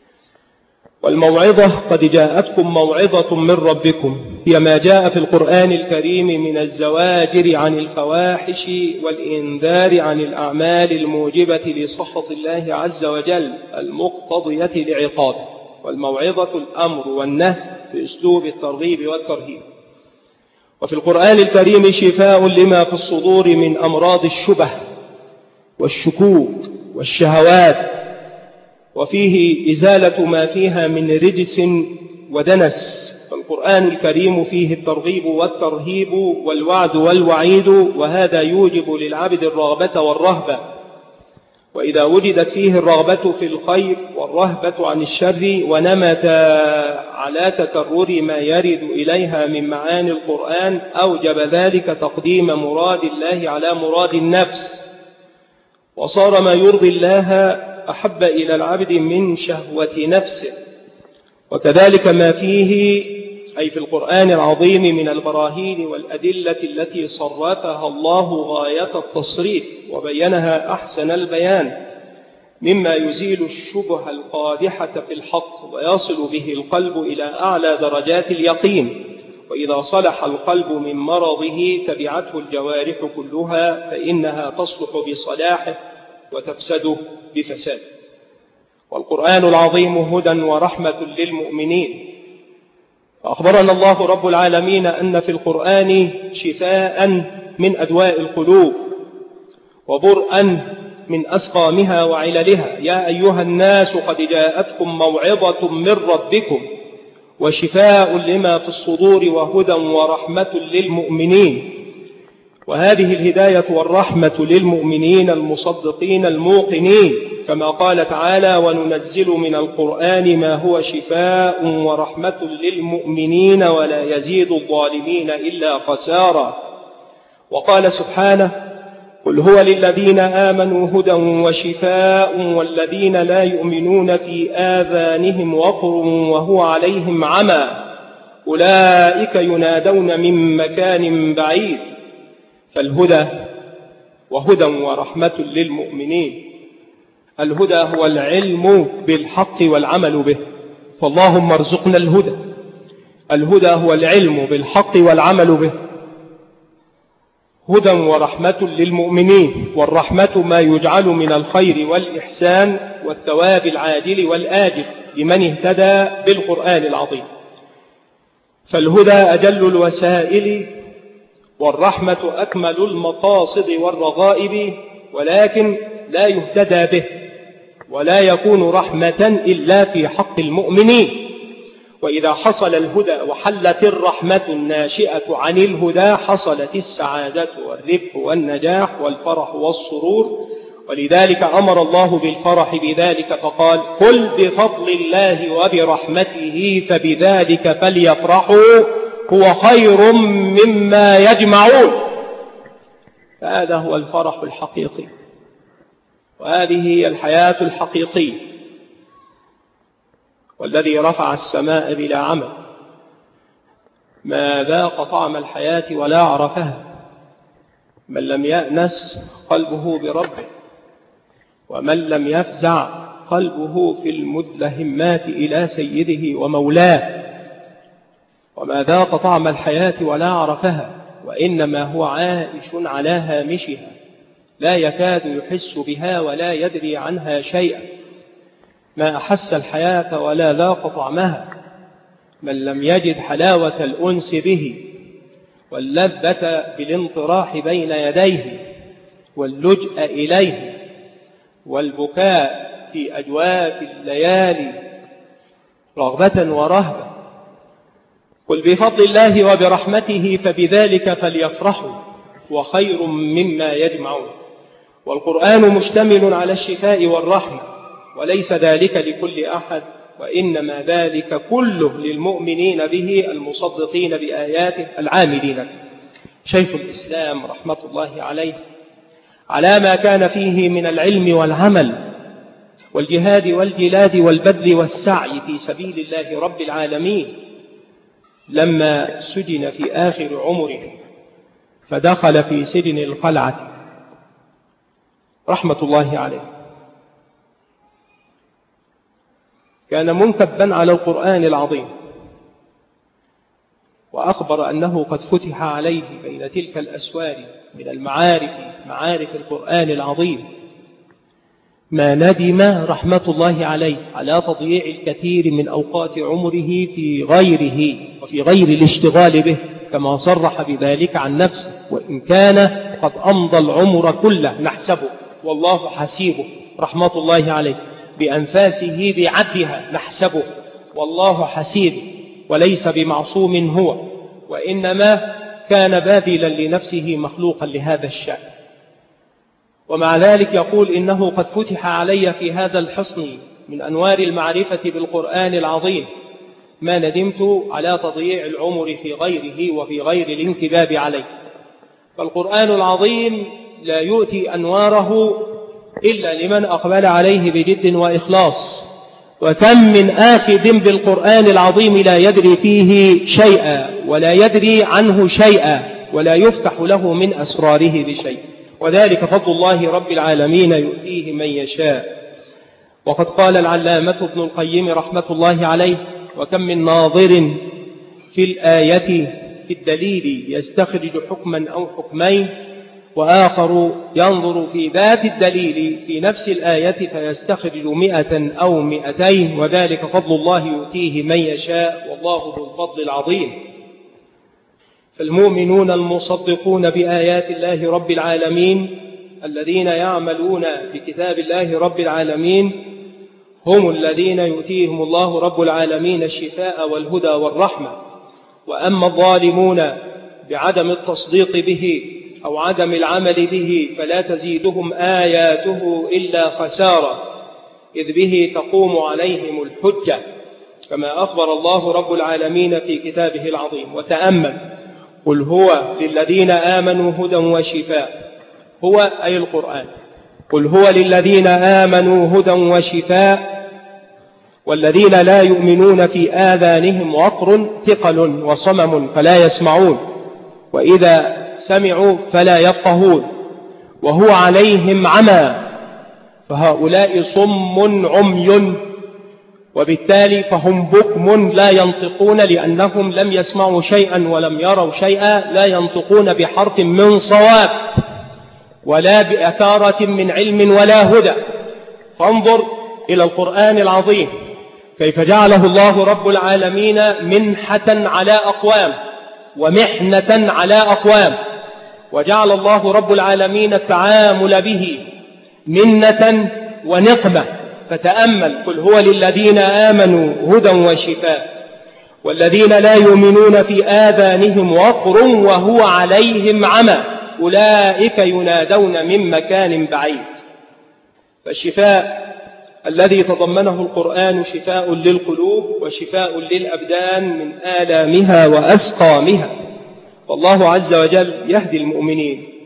Speaker 1: والموعظة قد جاءتكم موعظة من ربكم هي ما جاء في القرآن الكريم من الزواجر عن الفواحش والإنذار عن الأعمال الموجبة لسخط الله عز وجل المقتضية لعقابه. والموعظة الأمر والنهي بأسلوب الترغيب والترهيب. وفي القرآن الكريم شفاء لما في الصدور من أمراض الشبه والشكوك والشهوات، وفيه إزالة ما فيها من رجس ودنس. فالقرآن الكريم فيه الترغيب والترهيب والوعد والوعيد، وهذا يوجب للعبد الرغبة والرهبة. وإذا وجدت فيه الرغبة في الخير والرهبة عن الشر ونمت على تكرر ما يرد إليها من معاني القرآن، أوجب ذلك تقديم مراد الله على مراد النفس، وصار ما يرضي الله أحب إلى العبد من شهوة نفسه. وكذلك ما فيه أي في القرآن العظيم من البراهين والأدلة التي صرفها الله غاية التصريف وبينها أحسن البيان، مما يزيل الشبه القادحة في الحق ويصل به القلب إلى أعلى درجات اليقين. وإذا صلح القلب من مرضه تبعته الجوارح كلها، فإنها تصلح بصلاحه وتفسد بفساده. والقرآن العظيم هدى ورحمة للمؤمنين. فأخبرنا الله رب العالمين أن في القرآن شفاء من أدواء القلوب وبرءا من أسقامها وعللها. يا أيها الناس قد جاءتكم موعظة من ربكم وشفاء لما في الصدور وهدى ورحمة للمؤمنين. وهذه الهداية والرحمة للمؤمنين المصدقين الموقنين، كما قال تعالى: وننزل من القرآن ما هو شفاء ورحمة للمؤمنين ولا يزيد الظالمين إلا خسارا. وقال سبحانه: قل هو للذين آمنوا هدى وشفاء والذين لا يؤمنون في آذانهم وقر وهو عليهم عمى أولئك ينادون من مكان بعيد. فالهدى وهدى ورحمة للمؤمنين. الهدى هو العلم بالحق والعمل به، فاللهم ارزقنا الهدى. الهدى هو العلم بالحق والعمل به. هدى ورحمة للمؤمنين. والرحمة ما يجعل من الخير والإحسان والثواب العاجل والآجل لمن اهتدى بالقرآن العظيم. فالهدى أجل الوسائل، والرحمة أكمل المقاصد والرغائب، ولكن لا يهتدى به ولا يكون رحمة إلا في حق المؤمنين. وإذا حصل الهدى وحلت الرحمة الناشئة عن الهدى حصلت السعادة والربح والنجاح والفرح والسرور. ولذلك أمر الله بالفرح بذلك فقال: قل بفضل الله وبرحمته فبذلك فليفرحوا هو خير مما يجمعون. فهذا هو الفرح الحقيقي، وهذه هي الحياة الحقيقية. والذي رفع السماء بلا عمل، ما ذاق طعم الحياة ولا عرفها، من لم يأنس قلبه بربه، ومن لم يفزع قلبه في المدلهمات إلى سيده ومولاه، وما ذاق طعم الحياة ولا عرفها، وإنما هو عائش على هامشها، لا يكاد يحس بها ولا يدري عنها شيئا، ما أحس الحياة ولا ذاق طعمها، من لم يجد حلاوة الأنس به واللذة بالانطراح بين يديه واللجأ إليه والبكاء في أجواف الليالي رغبة ورهبة. قل بفضل الله وبرحمته فبذلك فليفرحوا وخير مما يجمعون. والقرآن مشتمل على الشفاء والرحمة، وليس ذلك لكل أحد، وإنما ذلك كله للمؤمنين به المصدقين بآياته العاملين. شيخ الإسلام رحمة الله عليه على ما كان فيه من العلم والعمل والجهاد والجلاد والبذل والسعي في سبيل الله رب العالمين، لما سجن في آخر عمره فدخل في سجن القلعة رحمة الله عليه، كان منكبا على القرآن العظيم، وأخبر أنه قد فتح عليه بين تلك الأسوار من المعارف معارف القرآن العظيم ما ندم رحمة الله عليه على تضييع الكثير من أوقات عمره في غيره وفي غير الاشتغال به، كما صرح بذلك عن نفسه، وإن كان قد أمضى العمر كله نحسبه والله حسيبه رحمة الله عليه، بأنفاسه بعدها نحسبه والله حسيبه، وليس بمعصوم هو، وإنما كان باذلا لنفسه مخلوقا لهذا الشأن. ومع ذلك يقول إنه قد فتح علي في هذا الحصن من أنوار المعرفة بالقرآن العظيم ما ندمت على تضييع العمر في غيره وفي غير الانكباب عليه. فالقرآن العظيم لا يؤتي أنواره إلا لمن أقبل عليه بجد وإخلاص، وكم من آخذ بالقرآن العظيم لا يدري فيه شيئا ولا يدري عنه شيئا ولا يفتح له من أسراره بشيء، وذلك فضل الله رب العالمين يؤتيه من يشاء. وقد قال العلامة ابن القيم رحمة الله عليه: وكم من ناظر في الآية في الدليل يستخرج حكما أو حكمين، وآخر ينظر في ذات الدليل في نفس الآية فيستخرج مئة أو مئتين، وذلك فضل الله يؤتيه من يشاء، والله ذو الفضل العظيم. فالمؤمنون المصدقون بآيات الله رب العالمين الذين يعملون بكتاب الله رب العالمين هم الذين يؤتيهم الله رب العالمين الشفاء والهدى والرحمة. وأما الظالمون بعدم التصديق به أو عدم العمل به فلا تزيدهم آياته إلا خسارة، إذ به تقوم عليهم الحجة، كما أخبر الله رب العالمين في كتابه العظيم. وتأمل: قل هو للذين آمنوا هدى وشفاء، هو أي القرآن، قل هو للذين آمنوا هدى وشفاء، والذين لا يؤمنون في آذانهم وقر ثقل وصمم فلا يسمعون، وإذا سمعوا فلا يفقهون، وهو عليهم عمى، فهؤلاء صم عمي، وبالتالي فهم بكم لا ينطقون، لأنهم لم يسمعوا شيئا ولم يروا شيئا، لا ينطقون بحرف من صواب ولا بأثارة من علم ولا هدى. فانظر إلى القرآن العظيم كيف جعله الله رب العالمين منحة على أقوام ومحنة على أقوام، وجعل الله رب العالمين التعامل به منة ونقمة. فتأمل: قل هو للذين آمنوا هدى وشفاء، والذين لا يؤمنون في آذانهم وقر وهو عليهم عمى، أولئك ينادون من مكان بعيد. فالشفاء الذي تضمنه القرآن شفاء للقلوب وشفاء للأبدان من آلامها وأسقامها، والله عز وجل يهدي المؤمنين.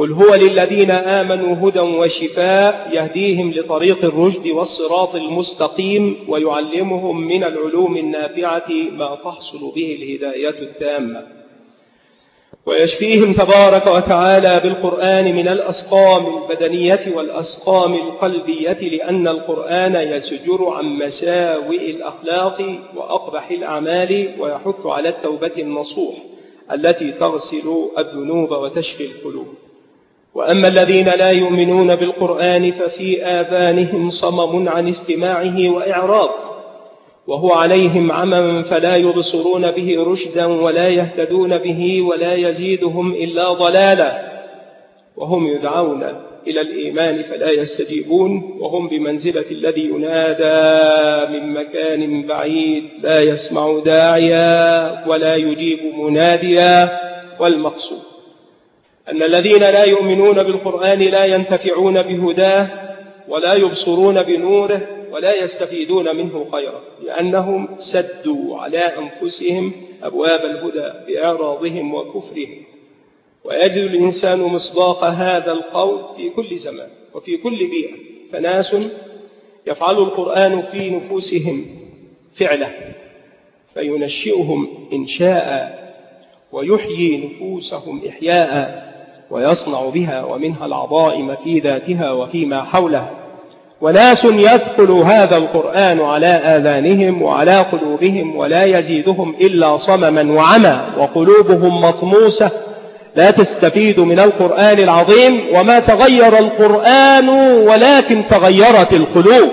Speaker 1: قل هو للذين آمنوا هدى وشفاء يهديهم لطريق الرشد والصراط المستقيم ويعلمهم من العلوم النافعة ما تحصل به الهداية التامة ويشفيهم تبارك وتعالى بالقرآن من الأسقام البدنية والأسقام القلبية، لأن القرآن يزجر عن مساوئ الأخلاق وأقبح الأعمال ويحث على التوبة النصوح التي تغسل الذنوب وتشفي القلوب. وأما الذين لا يؤمنون بالقرآن ففي آذانهم صمم عن استماعه وإعراض، وهو عليهم عمى فلا يبصرون به رشدا ولا يهتدون به ولا يزيدهم إلا ضلالا، وهم يدعون إلى الإيمان فلا يستجيبون، وهم بمنزلة الذي ينادى من مكان بعيد لا يسمع داعيا ولا يجيب مناديا. والمقصود أن الذين لا يؤمنون بالقرآن لا ينتفعون بهداه ولا يبصرون بنوره ولا يستفيدون منه خيرا، لأنهم سدوا على أنفسهم أبواب الهدى بإعراضهم وكفرهم. ويجد الإنسان مصداق هذا القول في كل زمان وفي كل بيئة، فناس يفعل القرآن في نفوسهم فعله فينشئهم إنشاء ويحيي نفوسهم إحياء ويصنع بها ومنها العظائم في ذاتها وفيما حولها. وناس يثقل هذا القرآن على آذانهم وعلى قلوبهم ولا يزيدهم إلا صمما وعمى، وقلوبهم مطموسة لا تستفيد من القرآن العظيم. وما تغير القرآن ولكن تغيرت القلوب.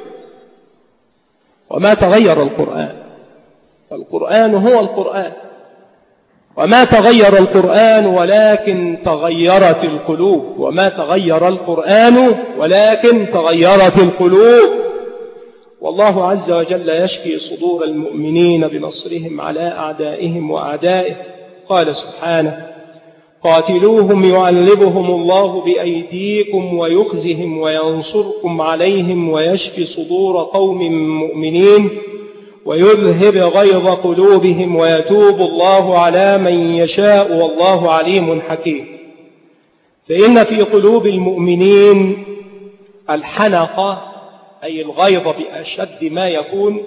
Speaker 1: وما تغير القرآن، القرآن هو القرآن، وما تغير القرآن ولكن تغيرت القلوب. وما تغير القرآن ولكن تغيرت القلوب. والله عز وجل يشفي صدور المؤمنين بنصرهم على أعدائهم وأعدائه. قال سبحانه: قاتلوهم يعذبهم الله بأيديكم ويخزهم وينصركم عليهم ويشفي صدور قوم مؤمنين ويذهب غيظ قلوبهم ويتوب الله على من يشاء والله عليم حكيم. فإن في قلوب المؤمنين الحنقة أي الغيظ بأشد ما يكون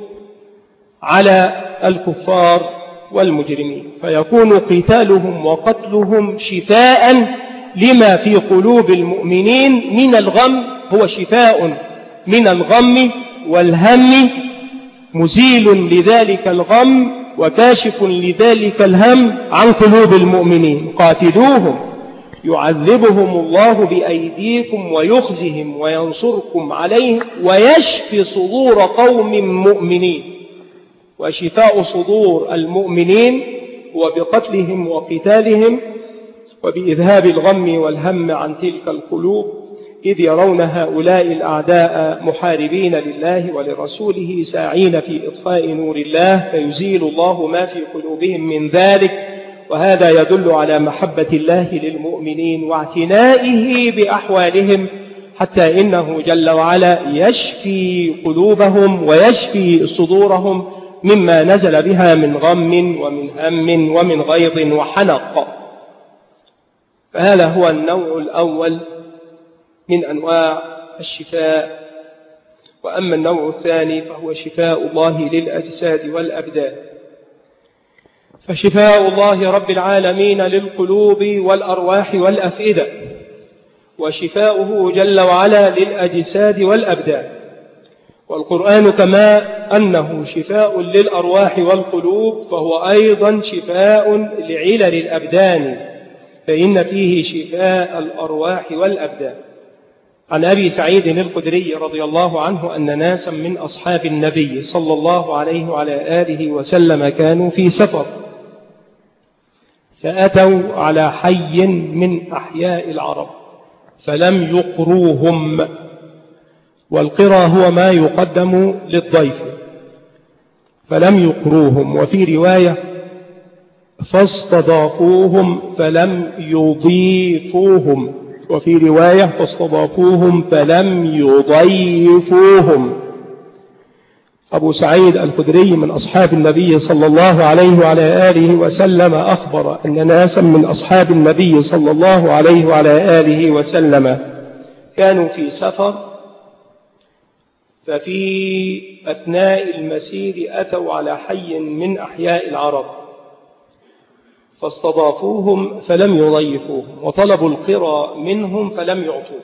Speaker 1: على الكفار والمجرمين، فيكون قتالهم وقتلهم شفاء لما في قلوب المؤمنين من الغم، هو شفاء من الغم والهم، مزيل لذلك الغم وكاشف لذلك الهم عن قلوب المؤمنين. قاتلوهم يعذبهم الله بأيديكم ويخزهم وينصركم عليهم ويشفي صدور قوم مؤمنين. وشفاء صدور المؤمنين وبقتلهم وقتالهم وبإذهاب الغم والهم عن تلك القلوب، إذ يرون هؤلاء الأعداء محاربين لله ولرسوله ساعين في إطفاء نور الله، فيزيل الله ما في قلوبهم من ذلك. وهذا يدل على محبة الله للمؤمنين واعتنائه بأحوالهم، حتى إنه جل وعلا يشفي قلوبهم ويشفي صدورهم مما نزل بها من غم ومن هم ومن غيظ وحنق. فهذا هو النوع الأول من أنواع الشفاء. وأما النوع الثاني فهو شفاء الله للأجساد والأبدان. فشفاء الله رب العالمين للقلوب والأرواح والأفئدة، وشفاؤه جل وعلا للأجساد والأبدان. والقرآن كما أنه شفاء للأرواح والقلوب فهو أيضا شفاء لعلل الأبدان، فإن فيه شفاء الأرواح والأبدان. عن أبي سعيد الخدري رضي الله عنه أن ناسا من أصحاب النبي صلى الله عليه وعلى آله وسلم كانوا في سفر، فأتوا على حي من أحياء العرب فلم يقروهم، والقرى هو ما يقدم للضيف، فلم يقروهم. وفي رواية فاستضافوهم فلم يضيفوهم، وفي رواية فاستضافوهم فلم يضيفوهم. أبو سعيد الخدري من أصحاب النبي صلى الله عليه وعلى آله وسلم أخبر أن ناسا من أصحاب النبي صلى الله عليه وعلى آله وسلم كانوا في سفر، ففي أثناء المسير أتوا على حي من أحياء العرب فاستضافوهم فلم يضيفوهم، وطلبوا القرى منهم فلم يعطوه،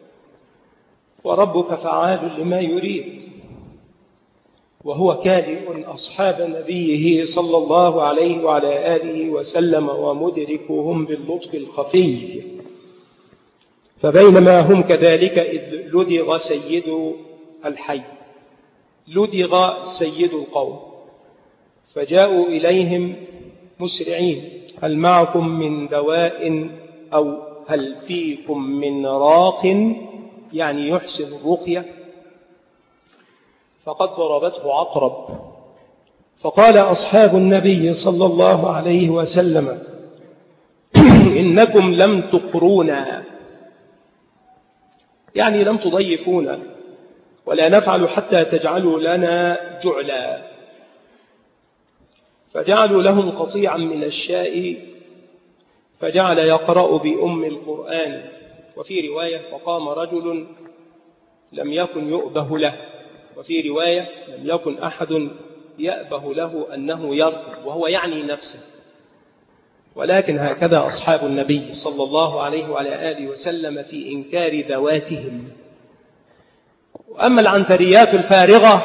Speaker 1: وربك فعال لما يريد، وهو كالئ أصحاب نبيه صلى الله عليه وعلى آله وسلم ومدركهم باللطف الخفي. فبينما هم كذلك إذ لدغ سيد الحي، لدغ سيد القوم، فجاءوا إليهم مسرعين: هل معكم من دواء أو هل فيكم من راق، يعني يحسن الرقية؟ فقد ضربته عقرب. فقال أصحاب النبي صلى الله عليه وسلم: إنكم لم تقرونا، يعني لم تضيفونا، ولا نفعل حتى تجعلوا لنا جعلا. فجعلوا لهم قطيعا من الشاء، فجعل يقرأ بأم القرآن. وفي رواية: فقام رجل لم يكن يؤبه له، وفي رواية: لم يكن أحد يأبه له أنه يرقب، وهو يعني نفسه. ولكن هكذا أصحاب النبي صلى الله عليه وعلى آله وسلم في إنكار ذواتهم. وأما العنتريات الفارغة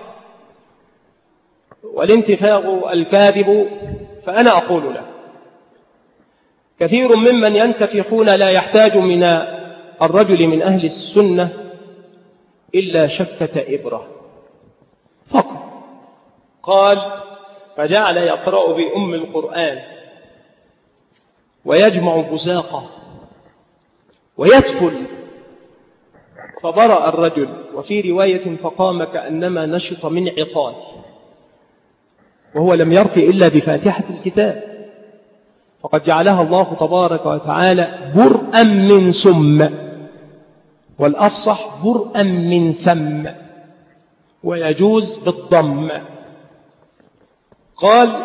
Speaker 1: والانتفاغ الكاذب فأنا أقول له: كثير ممن ينتفخون لا يحتاج من الرجل من أهل السنة إلا شكة إبرة فقط. قال: فجعل يقرأ بأم القرآن ويجمع بزاقه ويدخل، فبرأ الرجل. وفي رواية: فقام كأنما نشط من عقال، وهو لم يرق إلا بفاتحة الكتاب، فقد جعلها الله تبارك وتعالى برءا من سم، والأفصح برءا من سم، ويجوز بالضم. قال: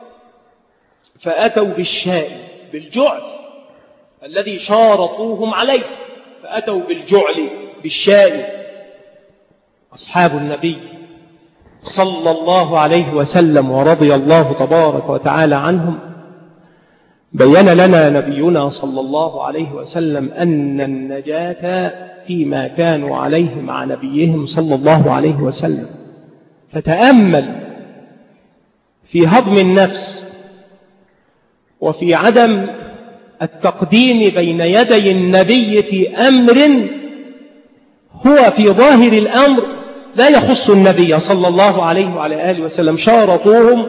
Speaker 1: فأتوا بالشاء، بالجعل الذي شارطوهم عليه، فأتوا بالجعل بالشاء. أصحاب النبي صلى الله عليه وسلم ورضي الله تبارك وتعالى عنهم بين لنا نبينا صلى الله عليه وسلم أن النجاة فيما كانوا عليه مع نبيهم صلى الله عليه وسلم. فتأمل في هضم النفس وفي عدم التقديم بين يدي النبي في أمر هو في ظاهر الأمر لا يخص النبي صلى الله عليه وعلى آله وسلم. شارطوهم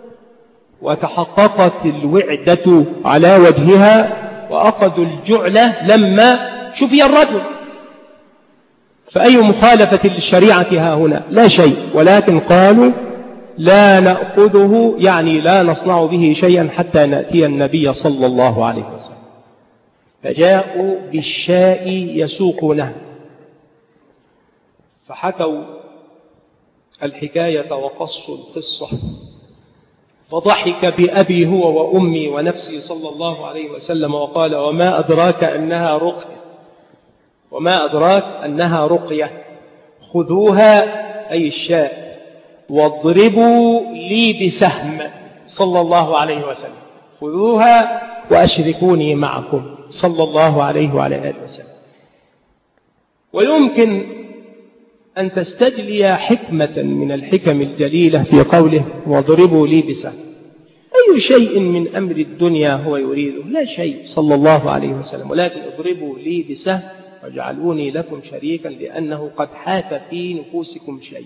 Speaker 1: وتحققت الوعدة على وجهها، وأخذوا الجعلة لما شفي الرجل. فأي مخالفة للشريعة ها هنا؟ لا شيء. ولكن قالوا: لا نأخذه، يعني لا نصنع به شيئا حتى نأتي النبي صلى الله عليه وسلم. فجاءوا بالشاء يسوقونه، فحكوا الحكاية وقصوا القصة، فضحك بأبي هو وأمي ونفسي صلى الله عليه وسلم وقال: وما أدراك أنها رقية، وما أدراك أنها رقية، خذوها أي الشاء واضربوا لي بسهم، صلى الله عليه وسلم، خذوها وأشركوني معكم، صلى الله عليه وعلى آله وسلم. ويمكن أن تستجلي حكمة من الحكم الجليلة في قوله: واضربوا لي بسهم. أي شيء من أمر الدنيا هو يريده؟ لا شيء، صلى الله عليه وسلم. ولكن اضربوا لي بسهم واجعلوني لكم شريكا، لأنه قد حاك في نفوسكم شيء،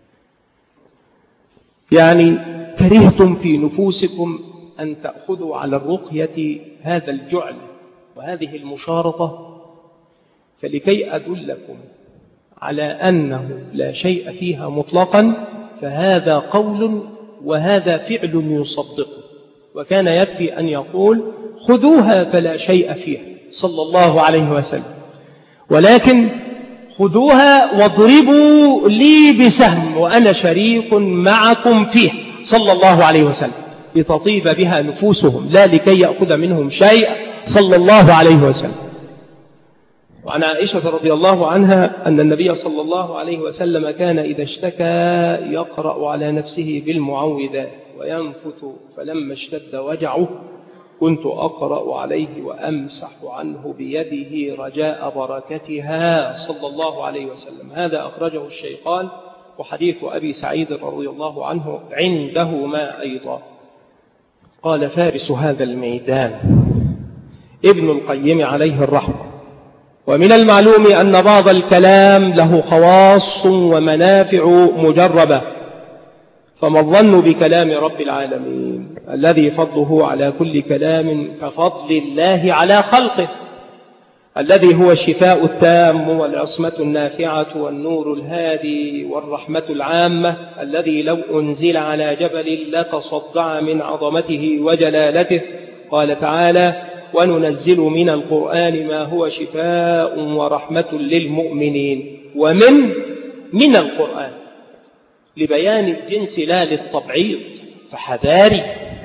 Speaker 1: يعني كرهتم في نفوسكم أن تأخذوا على الرقية هذا الجعل وهذه المشارطة. فلكي أدلكم على أنه لا شيء فيها مطلقا، فهذا قول وهذا فعل يصدقه. وكان يكفي أن يقول: خذوها فلا شيء فيها، صلى الله عليه وسلم. ولكن خذوها واضربوا لي بسهم وأنا شريك معكم فيه صلى الله عليه وسلم، لتطيب بها نفوسهم لا لكي يأخذ منهم شيء صلى الله عليه وسلم. وعن عائشة رضي الله عنها أن النبي صلى الله عليه وسلم كان إذا اشتكى يقرأ على نفسه بالمعوذات وينفث، فلما اشتد وجعه كنت أقرأ عليه وأمسح عنه بيده رجاء بركتها صلى الله عليه وسلم. هذا أخرجه الشيخان، وحديث أبي سعيد رضي الله عنه عندهما أيضا. قال فارس هذا الميدان ابن القيم عليه الرحمة: ومن المعلوم أن بعض الكلام له خواص ومنافع مجربة، فما الظن بكلام رب العالمين الذي فضله على كل كلام كفضل الله على خلقه، الذي هو الشفاء التام والعصمة النافعة والنور الهادي والرحمة العامة، الذي لو أنزل على جبل لتصدع من عظمته وجلالته. قال تعالى: وننزل من القرآن ما هو شفاء ورحمة للمؤمنين. ومن من القرآن لبيان الجنس لا للتبعيض، فحذاري.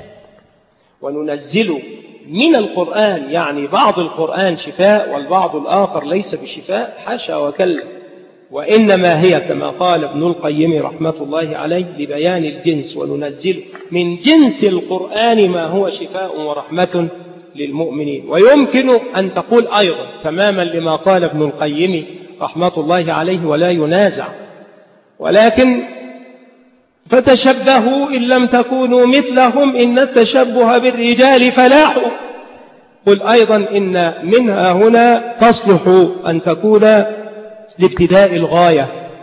Speaker 1: وننزل من القرآن يعني بعض القرآن شفاء والبعض الآخر ليس بشفاء، حاشا وكلا، وإنما هي كما قال ابن القيم رحمة الله عليه لبيان الجنس. وننزل من جنس القرآن ما هو شفاء ورحمة للمؤمنين. ويمكن أن تقول أيضا تماما لما قال ابن القيم رحمة الله عليه ولا ينازع، ولكن فتشبهوا إن لم تكونوا مثلهم إن التشبه بالرجال فلاح. قل أيضا إن منها هنا تصلح أن تكون لابتداء الغاية،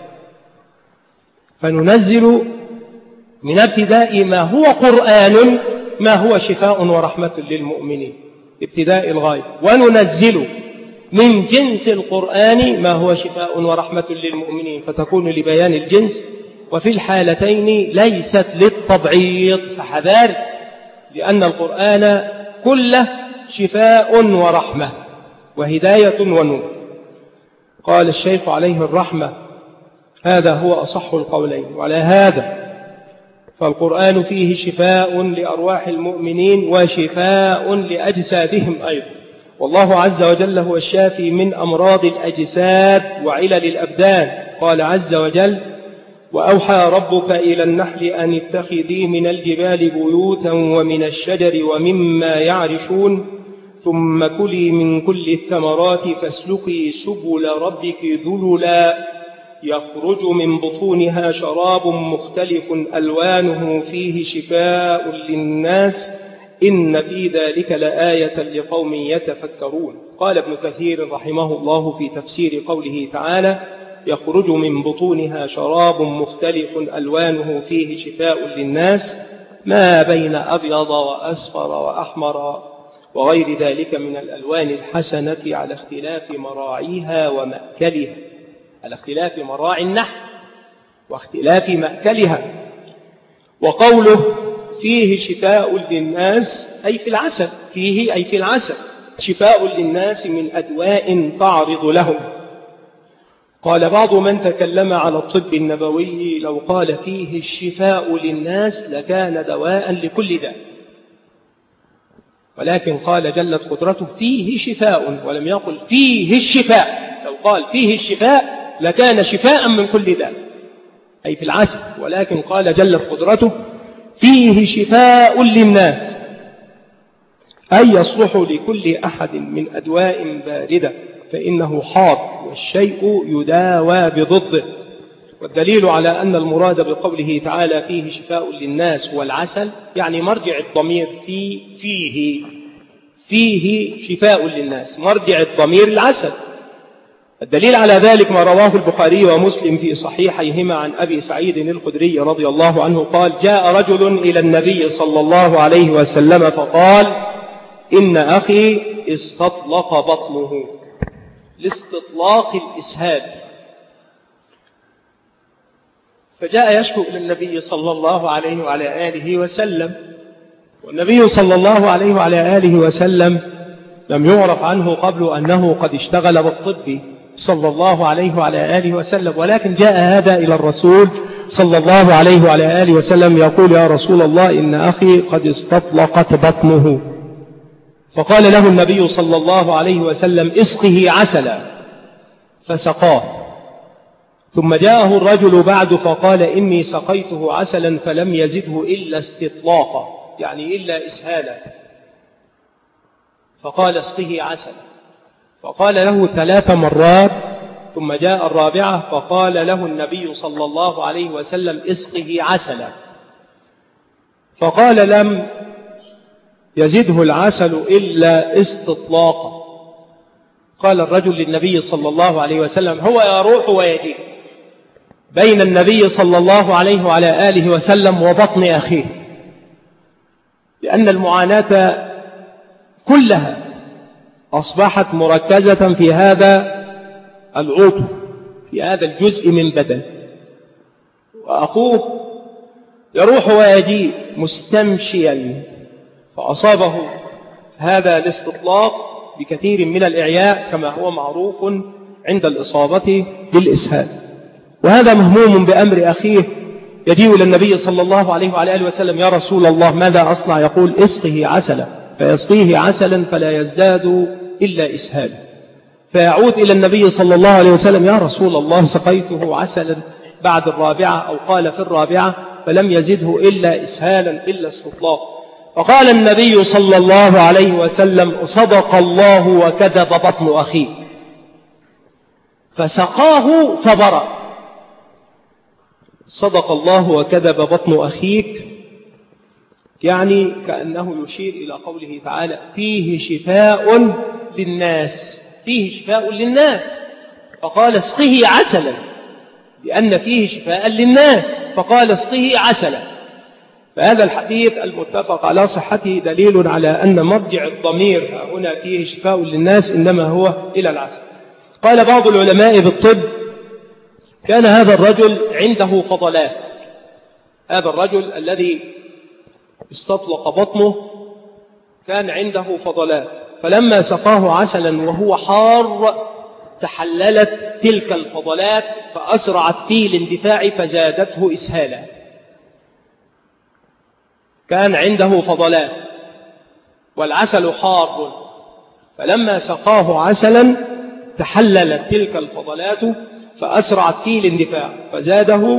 Speaker 1: فننزل من ابتداء ما هو قرآن ما هو شفاء ورحمة للمؤمنين، ابتداء الغاية. وننزل من جنس القرآن ما هو شفاء ورحمة للمؤمنين، فتكون لبيان الجنس، وفي الحالتين ليست للتبعيض، فحذار، لأن القرآن كله شفاء ورحمة وهداية ونور. قال الشيخ عليه الرحمة: هذا هو أصح القولين، وعلى هذا فالقرآن فيه شفاء لأرواح المؤمنين وشفاء لأجسادهم أيضا، والله عز وجل هو الشافي من أمراض الأجساد وعلل الأبدان. قال عز وجل: وأوحى ربك إلى النحل أن اتخذي من الجبال بيوتا ومن الشجر ومما يعرشون ثم كلي من كل الثمرات فاسلكي سبل ربك ذللا يخرج من بطونها شراب مختلف ألوانه فيه شفاء للناس إن في ذلك لآية لقوم يتفكرون. قال ابن كثير رحمه الله في تفسير قوله تعالى: يخرج من بطونها شراب مختلف ألوانه فيه شفاء للناس ما بين أبيض وأصفر وأحمر وغير ذلك من الألوان الحسنة على اختلاف مراعيها ومأكلها، على اختلاف مراعي النحل واختلاف مأكلها. وقوله فيه شفاء للناس أي في العسل، فيه أي في العسل شفاء للناس من أدواء تعرض لهم. قال بعض من تكلم على الطب النبوي: لو قال فيه الشفاء للناس لكان دواء لكل داء، ولكن قال جلت قدرته فيه شفاء ولم يقل فيه الشفاء. لو قال فيه الشفاء لكان شفاء من كل داء أي في العسل، ولكن قال جلت قدرته فيه شفاء للناس أي يصلح لكل أحد من أدواء باردة، فإنه حار والشيء يداوى بضده. والدليل على أن المراد بقوله تعالى فيه شفاء للناس والعسل يعني مرجع الضمير في فيه فيه شفاء للناس، مرجع الضمير العسل. الدليل على ذلك ما رواه البخاري ومسلم في صحيحيهما عن أبي سعيد الخدري رضي الله عنه قال: جاء رجل إلى النبي صلى الله عليه وسلم فقال: إن أخي استطلق بطنه، لاستطلاق الإسهال، فجاء يشكو إلى النبي صلى الله عليه وعلى آله وسلم، والنبي صلى الله عليه وعلى آله وسلم لم يعرف عنه قبل أنه قد اشتغل بالطب، صلى الله عليه وعلى آله وسلم، ولكن جاء هذا إلى الرسول صلى الله عليه وعلى آله وسلم يقول: يا رسول الله، إن أخي قد استطلقت بطنه. فقال له النبي صلى الله عليه وسلم: اسقه عسلا، فسقاه. ثم جاءه الرجل بعد فقال: إني سقيته عسلا فلم يزده إلا استطلاقا، يعني إلا إسهالا. فقال: اسقه عسلا. فقال له ثلاث مرات. ثم جاء الرابعة فقال له النبي صلى الله عليه وسلم: اسقه عسلا. فقال: لم يزده العسل إلا استطلاقا. قال الرجل للنبي صلى الله عليه وسلم: هو يروح ويجيء بين النبي صلى الله عليه وعلى آله وسلم وبطن أخيه، لأن المعاناة كلها أصبحت مركزة في هذا العضو، في هذا الجزء من بدن، وأخوه يروح ويجيء مستمشيا، فأصابه هذا الاستطلاق بكثير من الإعياء كما هو معروف عند الإصابة بالإسهال. وهذا مهموم بأمر أخيه، يجيء إلى النبي صلى الله عليه وعلى آله وسلم: يا رسول الله، ماذا أصنع؟ يقول: اسقه عسلا. فيسقيه عسلا فلا يزداد إلا إسهال. فيعود إلى النبي صلى الله عليه وسلم: يا رسول الله، سقيته عسلا بعد الرابعة، أو قال في الرابعة، فلم يزده إلا إسهالا إلا استطلاق. فقال النبي صلى الله عليه وسلم: صدق الله وكذب بطن أخيك. فسقاه فبرأ. صدق الله وكذب بطن أخيك، يعني كأنه يشير إلى قوله تعالى: فيه شفاء للناس، فيه شفاء للناس. فقال: اسقه عسلا، لأن فيه شفاء للناس، فقال: اسقه عسلا. فهذا الحديث المتفق على صحته دليل على أن مرجع الضمير هنا فيه شفاء للناس إنما هو إلى العسل. قال بعض العلماء بالطب: كان هذا الرجل عنده فضلات، هذا الرجل الذي استطلق بطنه كان عنده فضلات، فلما سقاه عسلا وهو حار تحللت تلك الفضلات فأسرعت في الاندفاع فزادته إسهالا. كان عنده فضلات والعسل حار، فلما سقاه عسلا تحللت تلك الفضلات فأسرعت في الاندفاع فزاده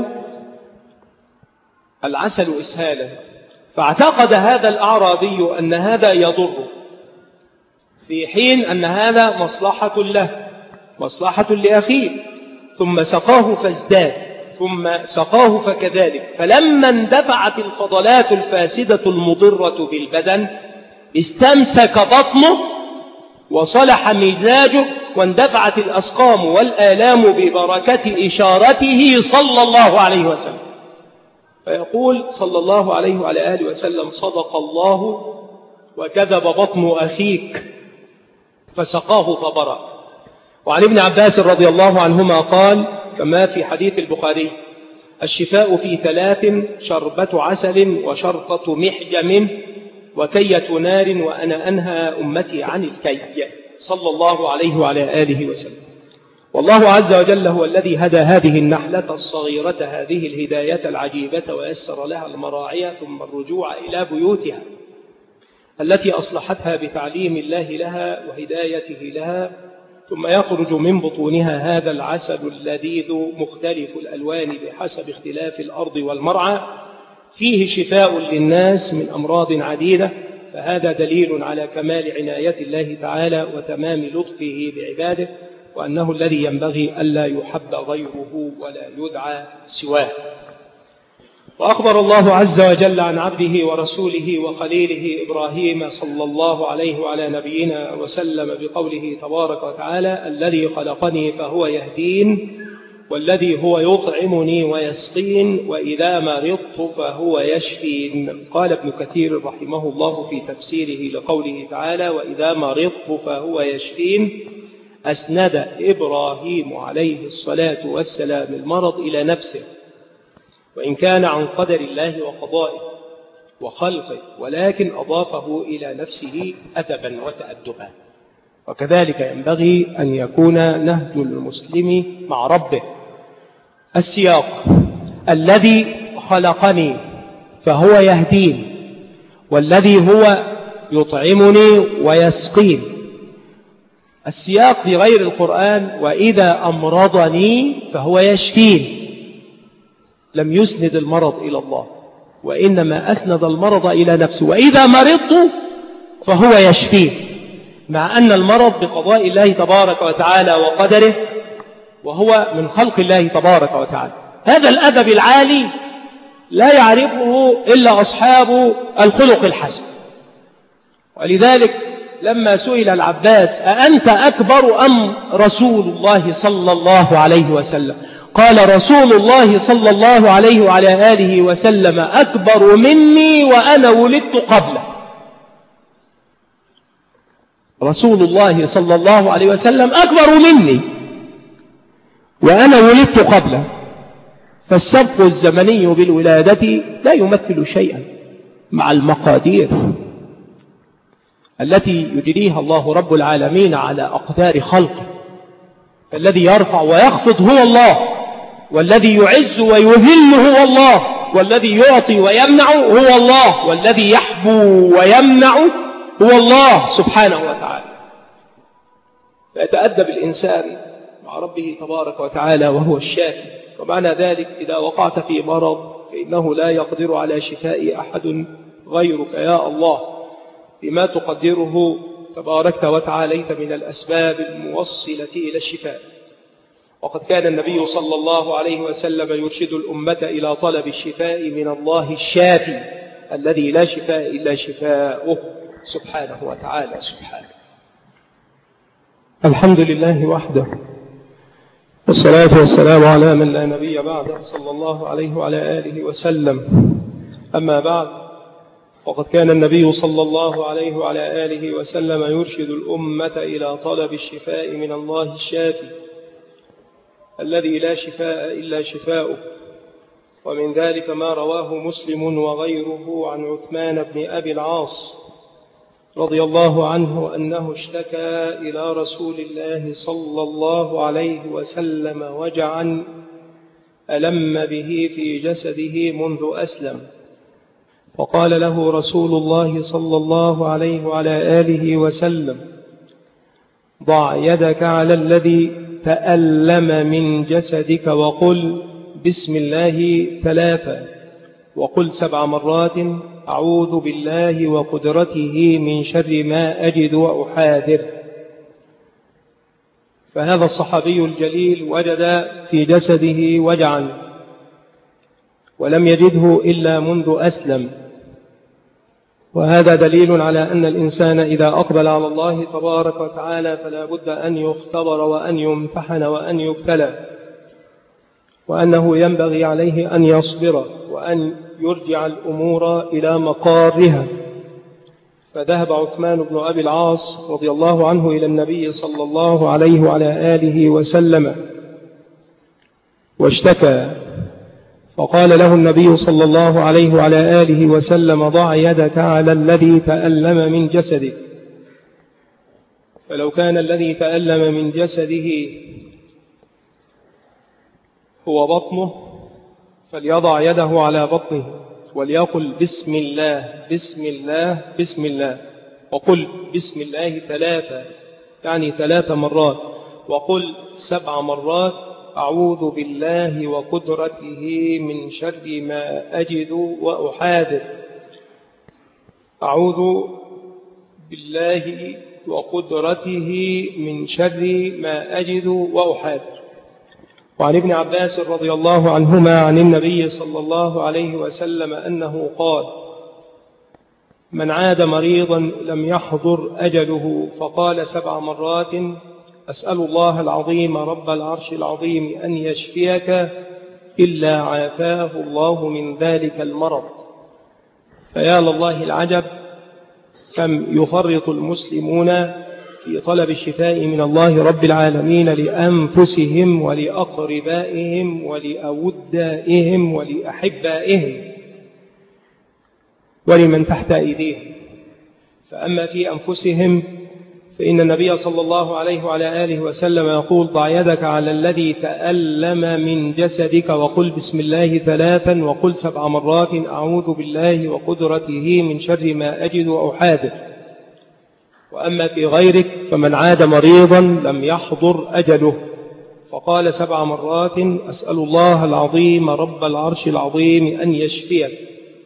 Speaker 1: العسل إسهالا. فاعتقد هذا الأعرابي أن هذا يضر، في حين أن هذا مصلحة له، مصلحة لأخيه. ثم سقاه فازداد، ثم سقاه فكذلك. فلما اندفعت الفضلات الفاسدة المضرة بالبدن استمسك بطنه وصلح مزاجه، واندفعت الأسقام والآلام ببركة إشارته صلى الله عليه وسلم. فيقول صلى الله عليه وعلى آله وسلم: صدق الله وكذب بطن أخيك، فسقاه فبرأ. وعن ابن عباس رضي الله عنهما قال كما في حديث البخاري: الشفاء في ثلاث: شربة عسل، وشرطة محجم، وكية نار، وأنا أنهى أمتي عن الكي، صلى الله عليه وعلى آله وسلم. والله عز وجل هو الذي هدى هذه النحلة الصغيرة هذه الهداية العجيبة ويسر لها المراعي ثم الرجوع إلى بيوتها التي أصلحتها بتعليم الله لها وهدايته لها، ثم يخرج من بطونها هذا العسل اللذيذ مختلف الألوان بحسب اختلاف الأرض والمرعى، فيه شفاء للناس من أمراض عديدة. فهذا دليل على كمال عناية الله تعالى وتمام لطفه بعباده، وأنه الذي ينبغي ألا يحب غيره ولا يدعى سواه. وأخبر الله عز وجل عن عبده ورسوله وخليله إبراهيم صلى الله عليه وعلى نبينا وسلم بقوله تبارك وتعالى: الذي خلقني فهو يهدين، والذي هو يطعمني ويسقين، وإذا مرضت فهو يشفين. قال ابن كثير رحمه الله في تفسيره لقوله تعالى: وإذا مرضت فهو يشفين، أسند إبراهيم عليه الصلاة والسلام المرض إلى نفسه، وإن كان عن قدر الله وقضائه وخلقه، ولكن أضافه إلى نفسه أدبا وتأدبا. وكذلك ينبغي أن يكون نهج المسلم مع ربه. السياق: الذي خلقني فهو يهدين، والذي هو يطعمني ويسقين. السياق في غير القرآن: وإذا أمرضني فهو يشفين. لم يسند المرض إلى الله، وإنما أسند المرض إلى نفسه. وإذا مرضت فهو يشفين، مع أن المرض بقضاء الله تبارك وتعالى وقدره، وهو من خلق الله تبارك وتعالى. هذا الأدب العالي لا يعرفه إلا أصحاب الخلق الحسن. ولذلك لما سئل العباس: أأنت أكبر أم رسول الله صلى الله عليه وسلم؟ قال: رسول الله صلى الله عليه وعلى آله وسلم أكبر مني وأنا ولدت قبله. رسول الله صلى الله عليه وسلم أكبر مني وأنا ولدت قبله. فالسبق الزمني بالولادة لا يمثل شيئا مع المقادير التي يجريها الله رب العالمين على أقدار خلقه. فالذي يرفع ويخفض هو الله، والذي يعز ويذل هو الله، والذي يعطي ويمنع هو الله، والذي يحبو ويمنع هو الله سبحانه وتعالى. فيتأدب الإنسان مع ربه تبارك وتعالى وهو الشافي. ومعنى ذلك: إذا وقعت في مرض فإنه لا يقدر على شفاء أحد غيرك يا الله، بما تقدره تباركت وتعاليت من الأسباب الموصلة إلى الشفاء. وقد كان النبي صلى الله عليه وسلم يرشد الأمة إلى طلب الشفاء من الله الشافي الذي لا شفاء إلا شفاؤه سبحانه وتعالى. سبحانه. الحمد لله وحده، والصلاة والسلام على من لا نبي بعده صلى الله عليه وعلى آله وسلم. أما بعد، وقد كان النبي صلى الله عليه وعلى آله وسلم يرشد الأمة إلى طلب الشفاء من الله الشافي الذي لا شفاء إلا شفاؤه. ومن ذلك ما رواه مسلم وغيره عن عثمان بن أبي العاص رضي الله عنه أنه اشتكى إلى رسول الله صلى الله عليه وسلم وجعا ألم به في جسده منذ أسلم، فقال له رسول الله صلى الله عليه وعلى آله وسلم: ضع يدك على الذي تألم من جسدك وقل بسم الله ثلاثة، وقل سبع مرات أعوذ بالله وقدرته من شر ما أجد وأحاذر. فهذا الصحابي الجليل وجد في جسده وجعا ولم يجده إلا منذ أسلم، وهذا دليل على أن الإنسان إذا أقبل على الله تبارك وتعالى فلا بد أن يختبر وأن يمتحن وأن يبتلى، وأنه ينبغي عليه أن يصبر وأن يرجع الأمور إلى مقارها. فذهب عثمان بن أبي العاص رضي الله عنه إلى النبي صلى الله عليه وعلى آله وسلم واشتكى، فقال له النبي صلى الله عليه وعلى آله وسلم: ضع يدك على الذي تألم من جسدك. فلو كان الذي تألم من جسده هو بطنه فليضع يده على بطنه وليقل بسم الله بسم الله بسم الله، وقل بسم الله ثلاثة يعني ثلاث مرات، وقل سبع مرات أعوذ بالله وقدرته من شر ما أجد وأحاذر. أعوذ بالله وقدرته من شر ما أجد وأحاذر. وعن ابن عباس رضي الله عنهما عن النبي صلى الله عليه وسلم أنه قال: من عاد مريضا لم يحضر أجله فقال سبع مرات: أسأل الله العظيم رب العرش العظيم أن يشفيك إلا عافاه الله من ذلك المرض. فيا لله العجب كم يفرط المسلمون في طلب الشفاء من الله رب العالمين لأنفسهم ولأقربائهم ولأودائهم ولأحبائهم ولمن تحت أيديهم. فأما في أنفسهم فإن النبي صلى الله عليه وعلى آله وسلم يقول: ضع يدك على الذي تألم من جسدك وقل بسم الله ثلاثا وقل سبع مرات أعوذ بالله وقدرته من شر ما أجد أو حاذر. وأما في غيرك فمن عاد مريضا لم يحضر أجله، فقال سبع مرات: أسأل الله العظيم رب العرش العظيم أن يشفيك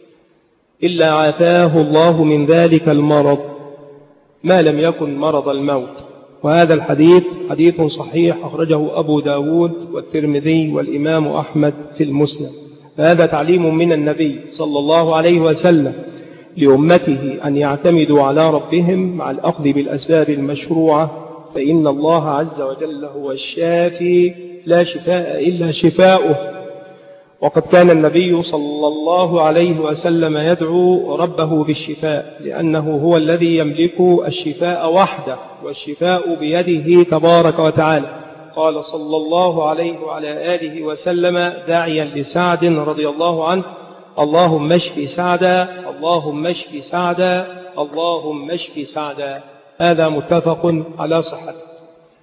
Speaker 1: إلا عافاه الله من ذلك المرض ما لم يكن مرض الموت. وهذا الحديث حديث صحيح أخرجه أبو داود والترمذي والإمام أحمد في المسند. فهذا تعليم من النبي صلى الله عليه وسلم لأمته أن يعتمدوا على ربهم مع الأخذ بالأسباب المشروعة، فإن الله عز وجل هو الشافي لا شفاء إلا شفاؤه. وقد كان النبي صلى الله عليه وسلم يدعو ربه بالشفاء، لأنه هو الذي يملك الشفاء وحده، والشفاء بيده تبارك وتعالى. قال صلى الله عليه وعلى آله وسلم داعيا لسعد رضي الله عنه: اللهم اشف سعدا، اللهم اشف سعدا، اللهم اشف سعدا. هذا متفق على صحته.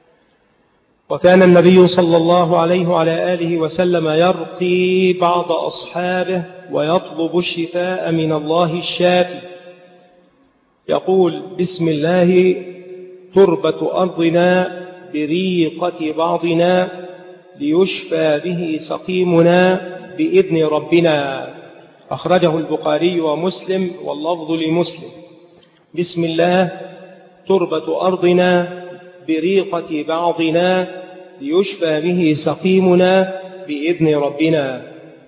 Speaker 1: وكان النبي صلى الله عليه وعلى آله وسلم يرقي بعض أصحابه ويطلب الشفاء من الله الشافي، يقول: بسم الله تربة أرضنا بريقة بعضنا ليشفى به سقيمنا بإذن ربنا. أخرجه البخاري ومسلم واللفظ لمسلم. بسم الله تربة أرضنا بريقة بعضنا ليشفى به سقيمنا بإذن ربنا.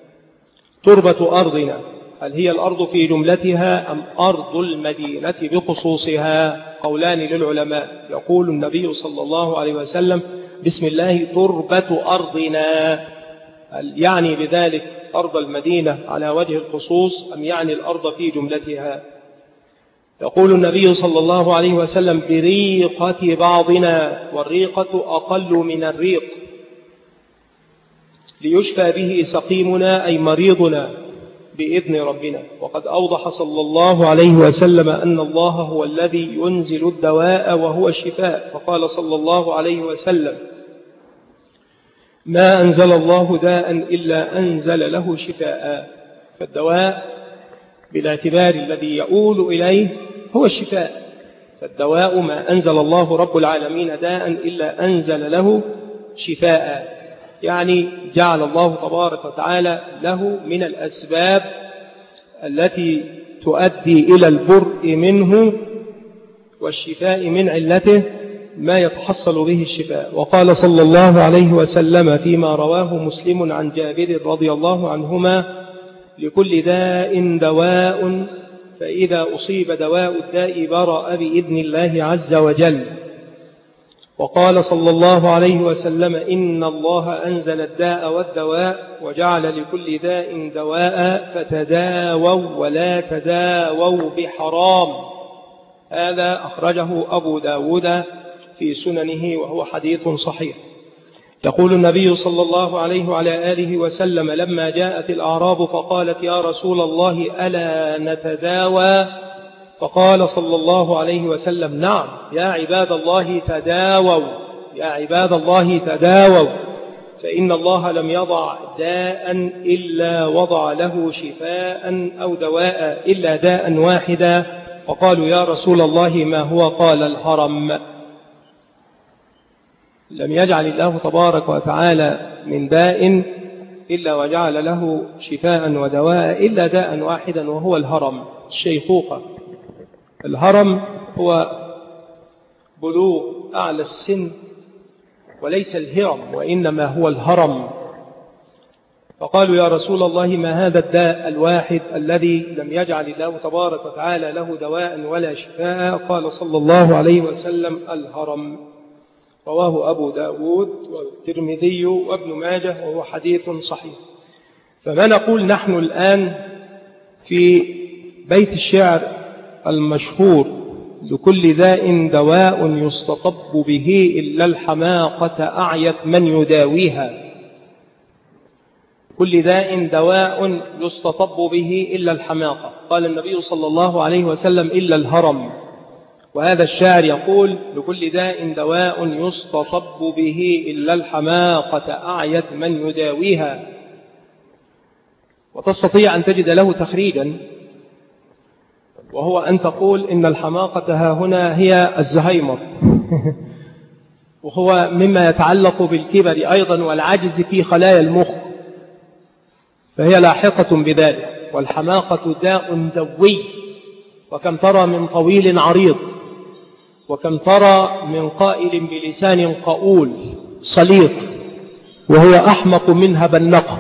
Speaker 1: تربة أرضنا، هل هي الأرض في جملتها أم أرض المدينة بخصوصها؟ قولان للعلماء. يقول النبي صلى الله عليه وسلم: بسم الله تربة أرضنا، هل يعني بذلك أرض المدينة على وجه الخصوص أم يعني الأرض في جملتها؟ يقول النبي صلى الله عليه وسلم: بريقة بعضنا، والريقة أقل من الريق، ليشفى به سقيمنا أي مريضنا بإذن ربنا. وقد أوضح صلى الله عليه وسلم أن الله هو الذي ينزل الدواء وهو الشفاء، فقال صلى الله عليه وسلم: ما أنزل الله داء إلا أنزل له شفاء. فالدواء بالاعتبار الذي يؤول إليه هو الشفاء، فالدواء ما أنزل الله رب العالمين داء إلا أنزل له شفاء، يعني جعل الله تبارك وتعالى له من الأسباب التي تؤدي إلى البرء منه والشفاء من علته ما يتحصل به الشفاء. وقال صلى الله عليه وسلم فيما رواه مسلم عن جابر رضي الله عنهما: لكل داء دواء، فإذا أصيب دواء الداء برأ بإذن الله عز وجل. وقال صلى الله عليه وسلم: إن الله أنزل الداء والدواء وجعل لكل داء دواء، فتداووا ولا تداووا بحرام. هذا أخرجه أبو داود في سننه وهو حديث صحيح. يقول النبي صلى الله عليه وعلى آله وسلم: لما جاءت الأعراب فقالت: يا رسول الله ألا نتداوى؟ فقال صلى الله عليه وسلم: نعم يا عباد الله تداووا، يا عباد الله تداووا، فإن الله لم يضع داء إلا وضع له شفاء أو دواء إلا داء واحدا. فقالوا: يا رسول الله ما هو؟ قال: الهرم. لم يجعل الله تبارك وتعالى من داء إلا وجعل له شفاء ودواء إلا داء واحدا، وهو الهرم، الشيخوخة. الهرم هو بلوغ أعلى السن، وليس الهرم وإنما هو الهرم. فقالوا: يا رسول الله ما هذا الداء الواحد الذي لم يجعل الله تبارك وتعالى له دواء ولا شفاء؟ قال صلى الله عليه وسلم: الهرم. رواه أبو داود والترمذي وابن ماجه وهو حديث صحيح. فما نقول نحن الآن في بيت الشعر المشهور: لكل داء دواء يستطب به إلا الحماقة أعيت من يداويها. كل داء دواء يستطب به إلا الحماقة. قال النبي صلى الله عليه وسلم: إلا الهرم. وهذا الشاعر يقول: لكل داء دواء يستطب به إلا الحماقة أعيت من يداويها. وتستطيع أن تجد له تخريجا، وهو أن تقول إن الحماقة ها هنا هي الزهايمر وهو مما يتعلق بالكبر أيضا والعجز في خلايا المخ، فهي لاحقة بذلك. والحماقة داء دوي، وكم ترى من طويل عريض، وكم ترى من قائل بلسان قؤول صليط وهو أحمق منها بالنقى.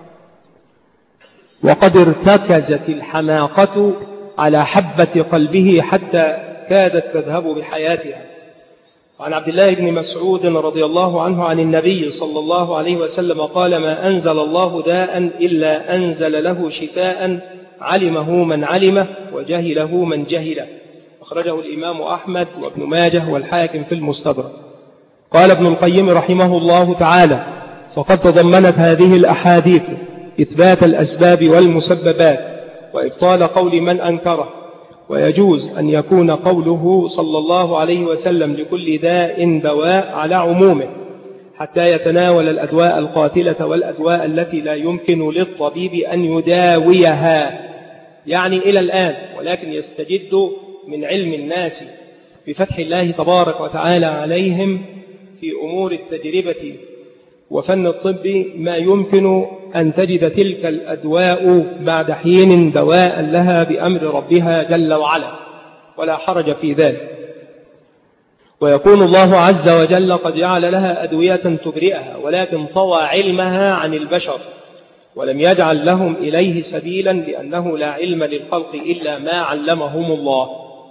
Speaker 1: وقد ارتكزت الحماقة على حبة قلبه حتى كادت تذهب بحياتها. وعن عبد الله بن مسعود رضي الله عنه عن النبي صلى الله عليه وسلم قال: ما أنزل الله داء إلا أنزل له شفاء علمه من علمه وجهله من جهله. أخرجه الإمام أحمد وابن ماجه والحاكم في المستدرك. قال ابن القيم رحمه الله تعالى: فقد تضمنت هذه الأحاديث إثبات الأسباب والمسببات وإبطال قول من أنكره. ويجوز أن يكون قوله صلى الله عليه وسلم لكل داء دواء على عمومه، حتى يتناول الأدواء القاتلة والأدواء التي لا يمكن للطبيب أن يداويها، يعني إلى الآن، ولكن يستجد من علم الناس بفتح الله تبارك وتعالى عليهم في أمور التجربة وفن الطب ما يمكن أن تجد تلك الأدواء بعد حين دواء لها بأمر ربها جل وعلا، ولا حرج في ذلك. ويكون الله عز وجل قد جعل لها أدوية تبرئها، ولكن طوى علمها عن البشر ولم يجعل لهم إليه سبيلا، لأنه لا علم للخلق إلا ما علمهم الله.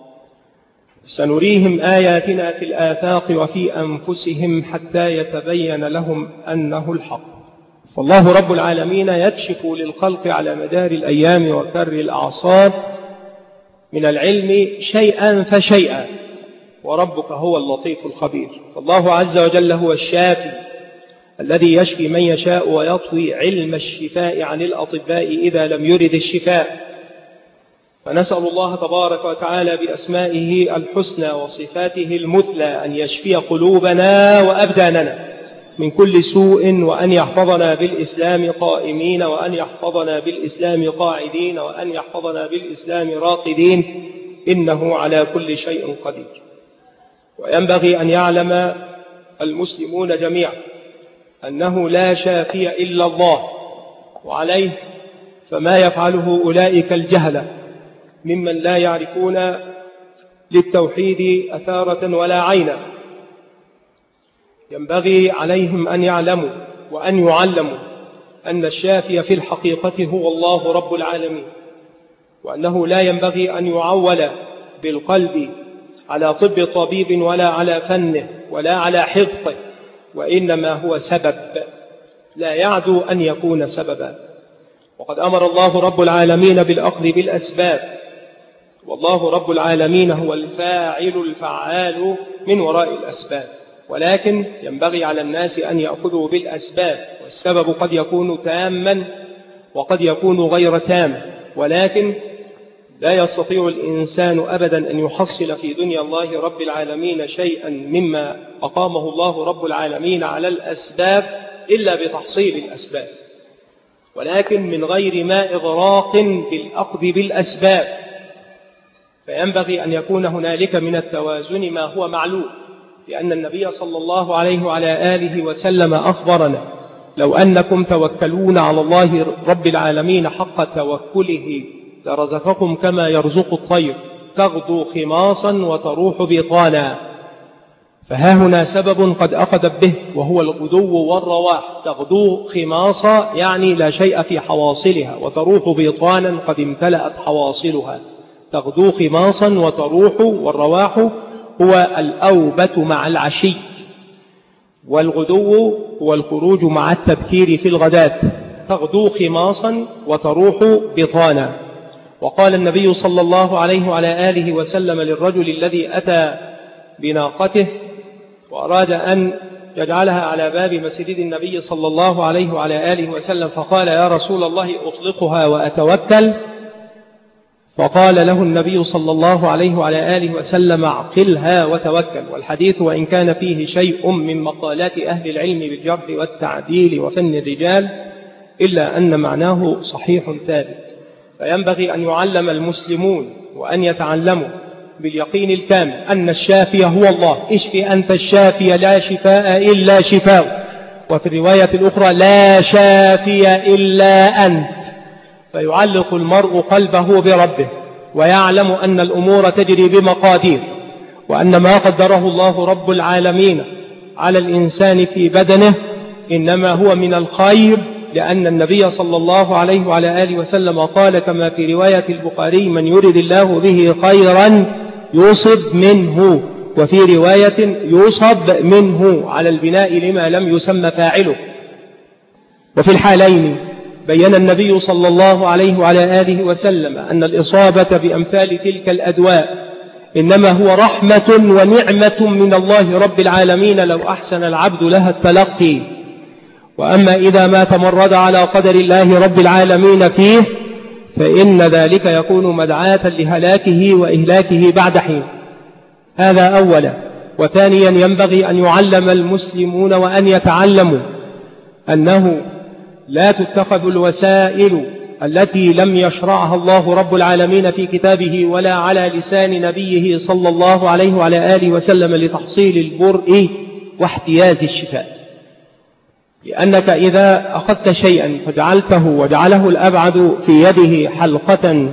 Speaker 1: سنريهم آياتنا في الآفاق وفي أنفسهم حتى يتبين لهم أنه الحق. فالله رب العالمين يكشف للخلق على مدار الأيام وكر الأعصار من العلم شيئا فشيئا، وربك هو اللطيف الخبير. فالله عز وجل هو الشافي الذي يشفي من يشاء ويطوي علم الشفاء عن الأطباء إذا لم يرد الشفاء. فنسأل الله تبارك وتعالى بأسمائه الحسنى وصفاته المثلى أن يشفي قلوبنا وأبداننا من كل سوء، وأن يحفظنا بالإسلام قائمين، وأن يحفظنا بالإسلام قاعدين، وأن يحفظنا بالإسلام راقدين، إنه على كل شيء قدير. وينبغي أن يعلم المسلمون جميعا أنه لا شافي إلا الله، وعليه فما يفعله أولئك الجهلة ممن لا يعرفون للتوحيد أثارة ولا عينا، ينبغي عليهم أن يعلموا وأن يعلموا أن الشافي في الحقيقة هو الله رب العالمين، وأنه لا ينبغي أن يعول بالقلب على طب طبيب ولا على فنه ولا على حفظه، وإنما هو سبب لا يعدو أن يكون سببا. وقد أمر الله رب العالمين بالأخذ بالأسباب، والله رب العالمين هو الفاعل الفعال من وراء الأسباب، ولكن ينبغي على الناس أن يأخذوا بالأسباب، والسبب قد يكون تاما وقد يكون غير تام، ولكن لا يستطيع الإنسان أبدا أن يحصل في دنيا الله رب العالمين شيئا مما أقامه الله رب العالمين على الأسباب إلا بتحصيل الأسباب، ولكن من غير ما إغراق بالأخذ بالأسباب. فينبغي أن يكون هنالك من التوازن ما هو معلوم، لأن النبي صلى الله عليه وعلى آله وسلم أخبرنا: لو أنكم توكلون على الله رب العالمين حق توكله لرزقكم كما يرزق الطير تغدو خماصا وتروح بطانا. فها هنا سبب قد أخذت به، وهو الغدو والرواح. تغدو خماصا يعني لا شيء في حواصلها، وتروح بطانا قد امتلأت حواصلها. تغدو خماصا وتروح، والرواح هو الأوبة مع العشي، والغدو هو الخروج مع التبكير في الغداة. تغدو خماصا وتروح بطانا. وقال النبي صلى الله عليه وعلى آله وسلم للرجل الذي أتى بناقته وأراد أن يجعلها على باب مسجد النبي صلى الله عليه وعلى آله وسلم، فقال: يا رسول الله أطلقها وأتوكل؟ وقال له النبي صلى الله عليه وعلى آله وسلم اعقلها وتوكل. والحديث وإن كان فيه شيء من مقالات أهل العلم بالجرح والتعديل وفن الرجال إلا أن معناه صحيح ثابت. فينبغي أن يعلم المسلمون وأن يتعلموا باليقين الكامل أن الشافي هو الله. اشفي أنت الشافي لا شفاء إلا شفاء. وفي الرواية الأخرى لا شافي إلا أنت. فيعلق المرء قلبه بربه ويعلم أن الأمور تجري بمقادير، وأن ما قدره الله رب العالمين على الإنسان في بدنه إنما هو من الخير، لأن النبي صلى الله عليه وعلى آله وسلم قال كما في رواية البخاري من يرد الله به خيرا يصب منه، وفي رواية يصب منه على البناء لما لم يسمى فاعله. وفي الحالين بيّن النبي صلى الله عليه وعلى آله وسلم أن الإصابة بأمثال تلك الأدواء إنما هو رحمة ونعمة من الله رب العالمين لو أحسن العبد لها التلقي. وأما إذا ما تمرد على قدر الله رب العالمين فيه فإن ذلك يكون مدعاة لهلاكه وإهلاكه بعد حين. هذا أولا. وثانيا ينبغي أن يعلم المسلمون وأن يتعلموا أنه لا تتخذ الوسائل التي لم يشرعها الله رب العالمين في كتابه ولا على لسان نبيه صلى الله عليه وعلى آله وسلم لتحصيل البرء واحتياز الشفاء. لأنك إذا أخذت شيئا فجعلته وجعله الأبعد في يده حلقة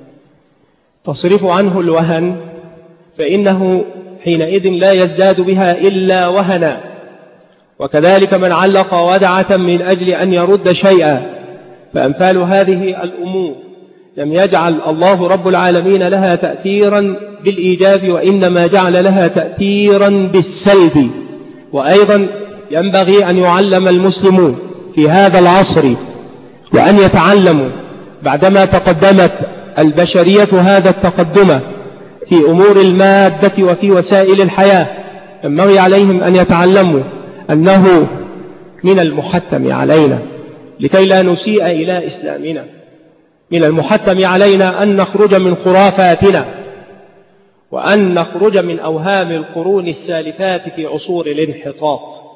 Speaker 1: تصرف عنه الوهن فإنه حينئذ لا يزداد بها إلا وهنا. وكذلك من علق ودعة من أجل أن يرد شيئا، فأمثال هذه الأمور لم يجعل الله رب العالمين لها تأثيرا بالإيجاب، وإنما جعل لها تأثيرا بالسلب. وأيضا ينبغي أن يعلم المسلمون في هذا العصر وأن يتعلموا بعدما تقدمت البشرية هذا التقدم في أمور المادة وفي وسائل الحياة، ينبغي عليهم أن يتعلموا أنه من المحتم علينا لكي لا نسيء إلى إسلامنا، من المحتم علينا أن نخرج من خرافاتنا وأن نخرج من أوهام القرون السالفات في عصور الانحطاط.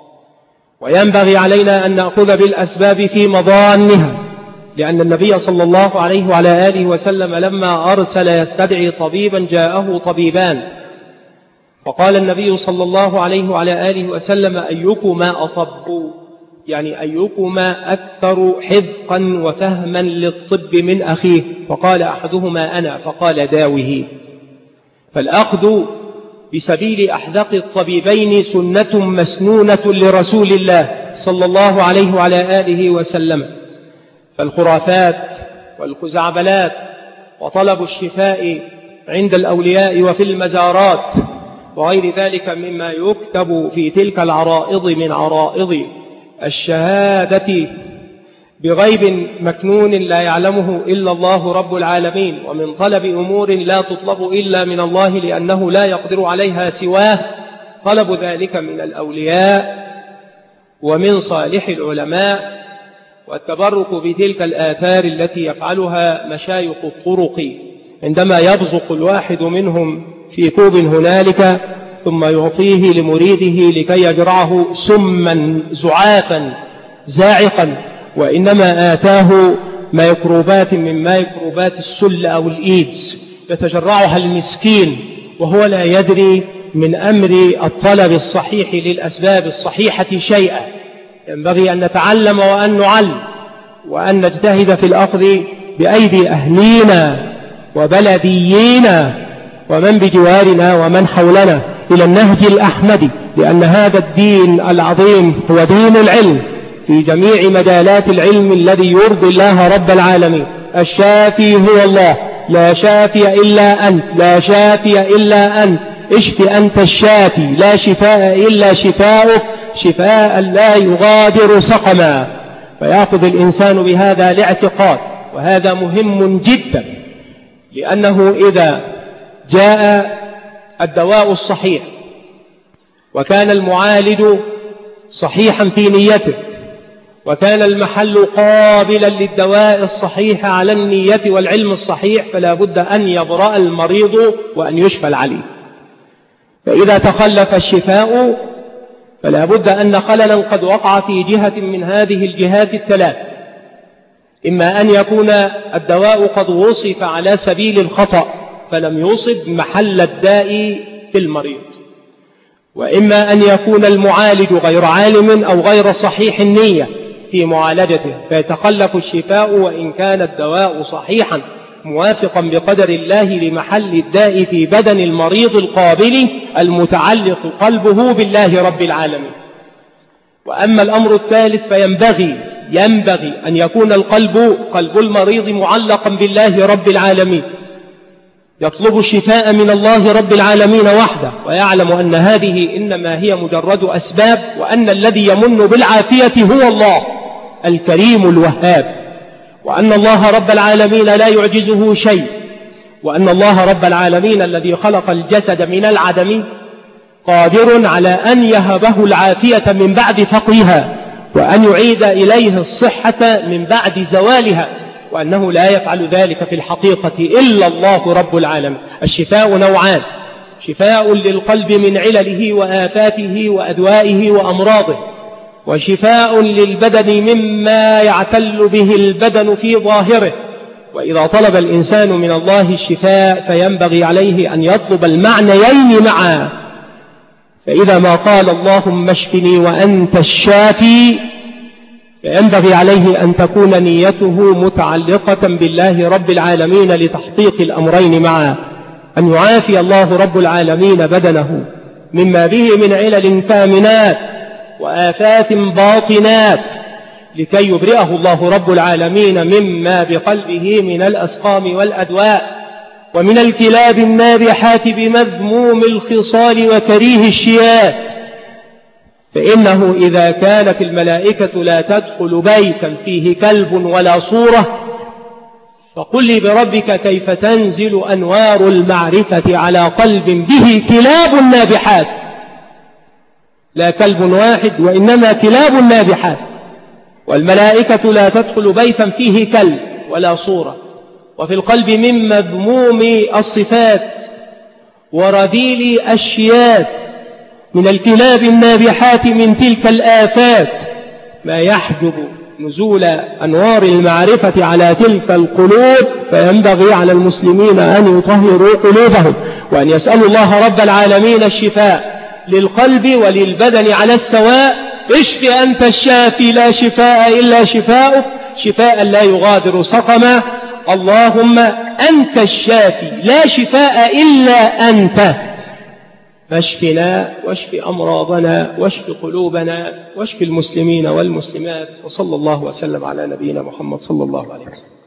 Speaker 1: وينبغي علينا أن نأخذ بالأسباب في مضانها، لأن النبي صلى الله عليه وعلى آله وسلم لما أرسل يستدعي طبيبا جاءه طبيبان، فقال النبي صلى الله عليه وعلى آله وسلم أيكما أطب، يعني أيكما أكثر حذقا وفهما للطب من أخيه؟ فقال أحدهما أنا، فقال داوه. فالأخذ بسبيل أحدق الطبيبين سنة مسنونة لرسول الله صلى الله عليه وعلى آله وسلم. فالخرافات والخزعبلات وطلب الشفاء عند الأولياء وفي المزارات وغير ذلك مما يكتب في تلك العرائض من عرائض الشهادة بغيب مكنون لا يعلمه إلا الله رب العالمين، ومن طلب أمور لا تطلب إلا من الله لأنه لا يقدر عليها سواه، طلب ذلك من الأولياء ومن صالح العلماء، والتبرك بتلك الآثار التي يفعلها مشايخ الطرق عندما يبزق الواحد منهم في كوب هنالك ثم يعطيه لمريده لكي يجرعه سما زعافا زاعقا، وإنما آتاه ميكروبات من ميكروبات السل أو الإيدز يتجرعها المسكين وهو لا يدري من أمر الطلب الصحيح للأسباب الصحيحة شيئا. ينبغي أن نتعلم وأن نعلم وأن نجتهد في الأخذ بأيدي أهلينا وبلدينا ومن بجوارنا ومن حولنا إلى النهج الأحمدي، لأن هذا الدين العظيم هو دين العلم في جميع مجالات العلم الذي يرضي الله رب العالمين. الشافي هو الله، لا شافي إلا أنت، لا شافي إلا أنت، اشف أنت الشافي، لا شفاء إلا شفاؤك، شفاء لا يغادر سقما. فيأخذ الإنسان بهذا الاعتقاد، وهذا مهم جدا، لأنه إذا جاء الدواء الصحيح وكان المعالج صحيحا في نيته وكان المحل قابلا للدواء الصحيح على النية والعلم الصحيح، فلا بد أن يبرأ المريض وأن يشفى عليه. فإذا تخلف الشفاء فلا بد أن خللا قد وقع في جهة من هذه الجهات الثلاث، إما أن يكون الدواء قد وصف على سبيل الخطأ فلم يوصف محل الداء في المريض، وإما أن يكون المعالج غير عالم أو غير صحيح النية في معالجته فيتخلف الشفاء وإن كان الدواء صحيحا موافقا بقدر الله لمحل الداء في بدن المريض القابل المتعلق قلبه بالله رب العالمين. وأما الأمر الثالث فينبغي ينبغي أن يكون القلب قلب المريض معلقا بالله رب العالمين، يطلب الشفاء من الله رب العالمين وحده، ويعلم أن هذه إنما هي مجرد أسباب، وأن الذي يمن بالعافية هو الله الكريم الوهاب، وأن الله رب العالمين لا يعجزه شيء، وأن الله رب العالمين الذي خلق الجسد من العدم قادر على أن يهبه العافية من بعد فقرها، وأن يعيد إليه الصحة من بعد زوالها، وأنه لا يفعل ذلك في الحقيقة إلا الله رب العالمين. الشفاء نوعان: شفاء للقلب من علله وآفاته وأدوائه وأمراضه، وشفاء للبدن مما يعتل به البدن في ظاهره. وإذا طلب الإنسان من الله الشفاء فينبغي عليه أن يطلب المعنيين معا، فإذا ما قال اللهم اشفني وأنت الشافي فينبغي عليه أن تكون نيته متعلقة بالله رب العالمين لتحقيق الأمرين معا: أن يعافي الله رب العالمين بدنه مما به من علل كامنات وآفات باطنات لكي يبرئه الله رب العالمين مما بقلبه من الأسقام والأدواء ومن الكلاب النابحات بمذموم الخصال وكريه الشيات. فإنه إذا كانت الملائكة لا تدخل بيتا فيه كلب ولا صورة فقل لي بربك كيف تنزل أنوار المعرفة على قلب به كلاب نابحات، لا كلب واحد وإنما كلاب نابحات. والملائكة لا تدخل بيتا فيه كلب ولا صورة، وفي القلب من مذموم الصفات ورديل الشيات من الكلاب النابحات من تلك الآفات ما يحجب نزول أنوار المعرفة على تلك القلوب. فينبغي على المسلمين أن يطهروا قلوبهم وأن يسألوا الله رب العالمين الشفاء للقلب وللبدن على السواء. اشف أنت الشافي لا شفاء إلا شفاؤك، شفاء لا يغادر سقما. اللهم أنت الشافي لا شفاء إلا أنت، فاشفنا واشف أمراضنا واشف قلوبنا واشف المسلمين والمسلمات. وصلى الله وسلم على نبينا محمد صلى الله عليه وسلم.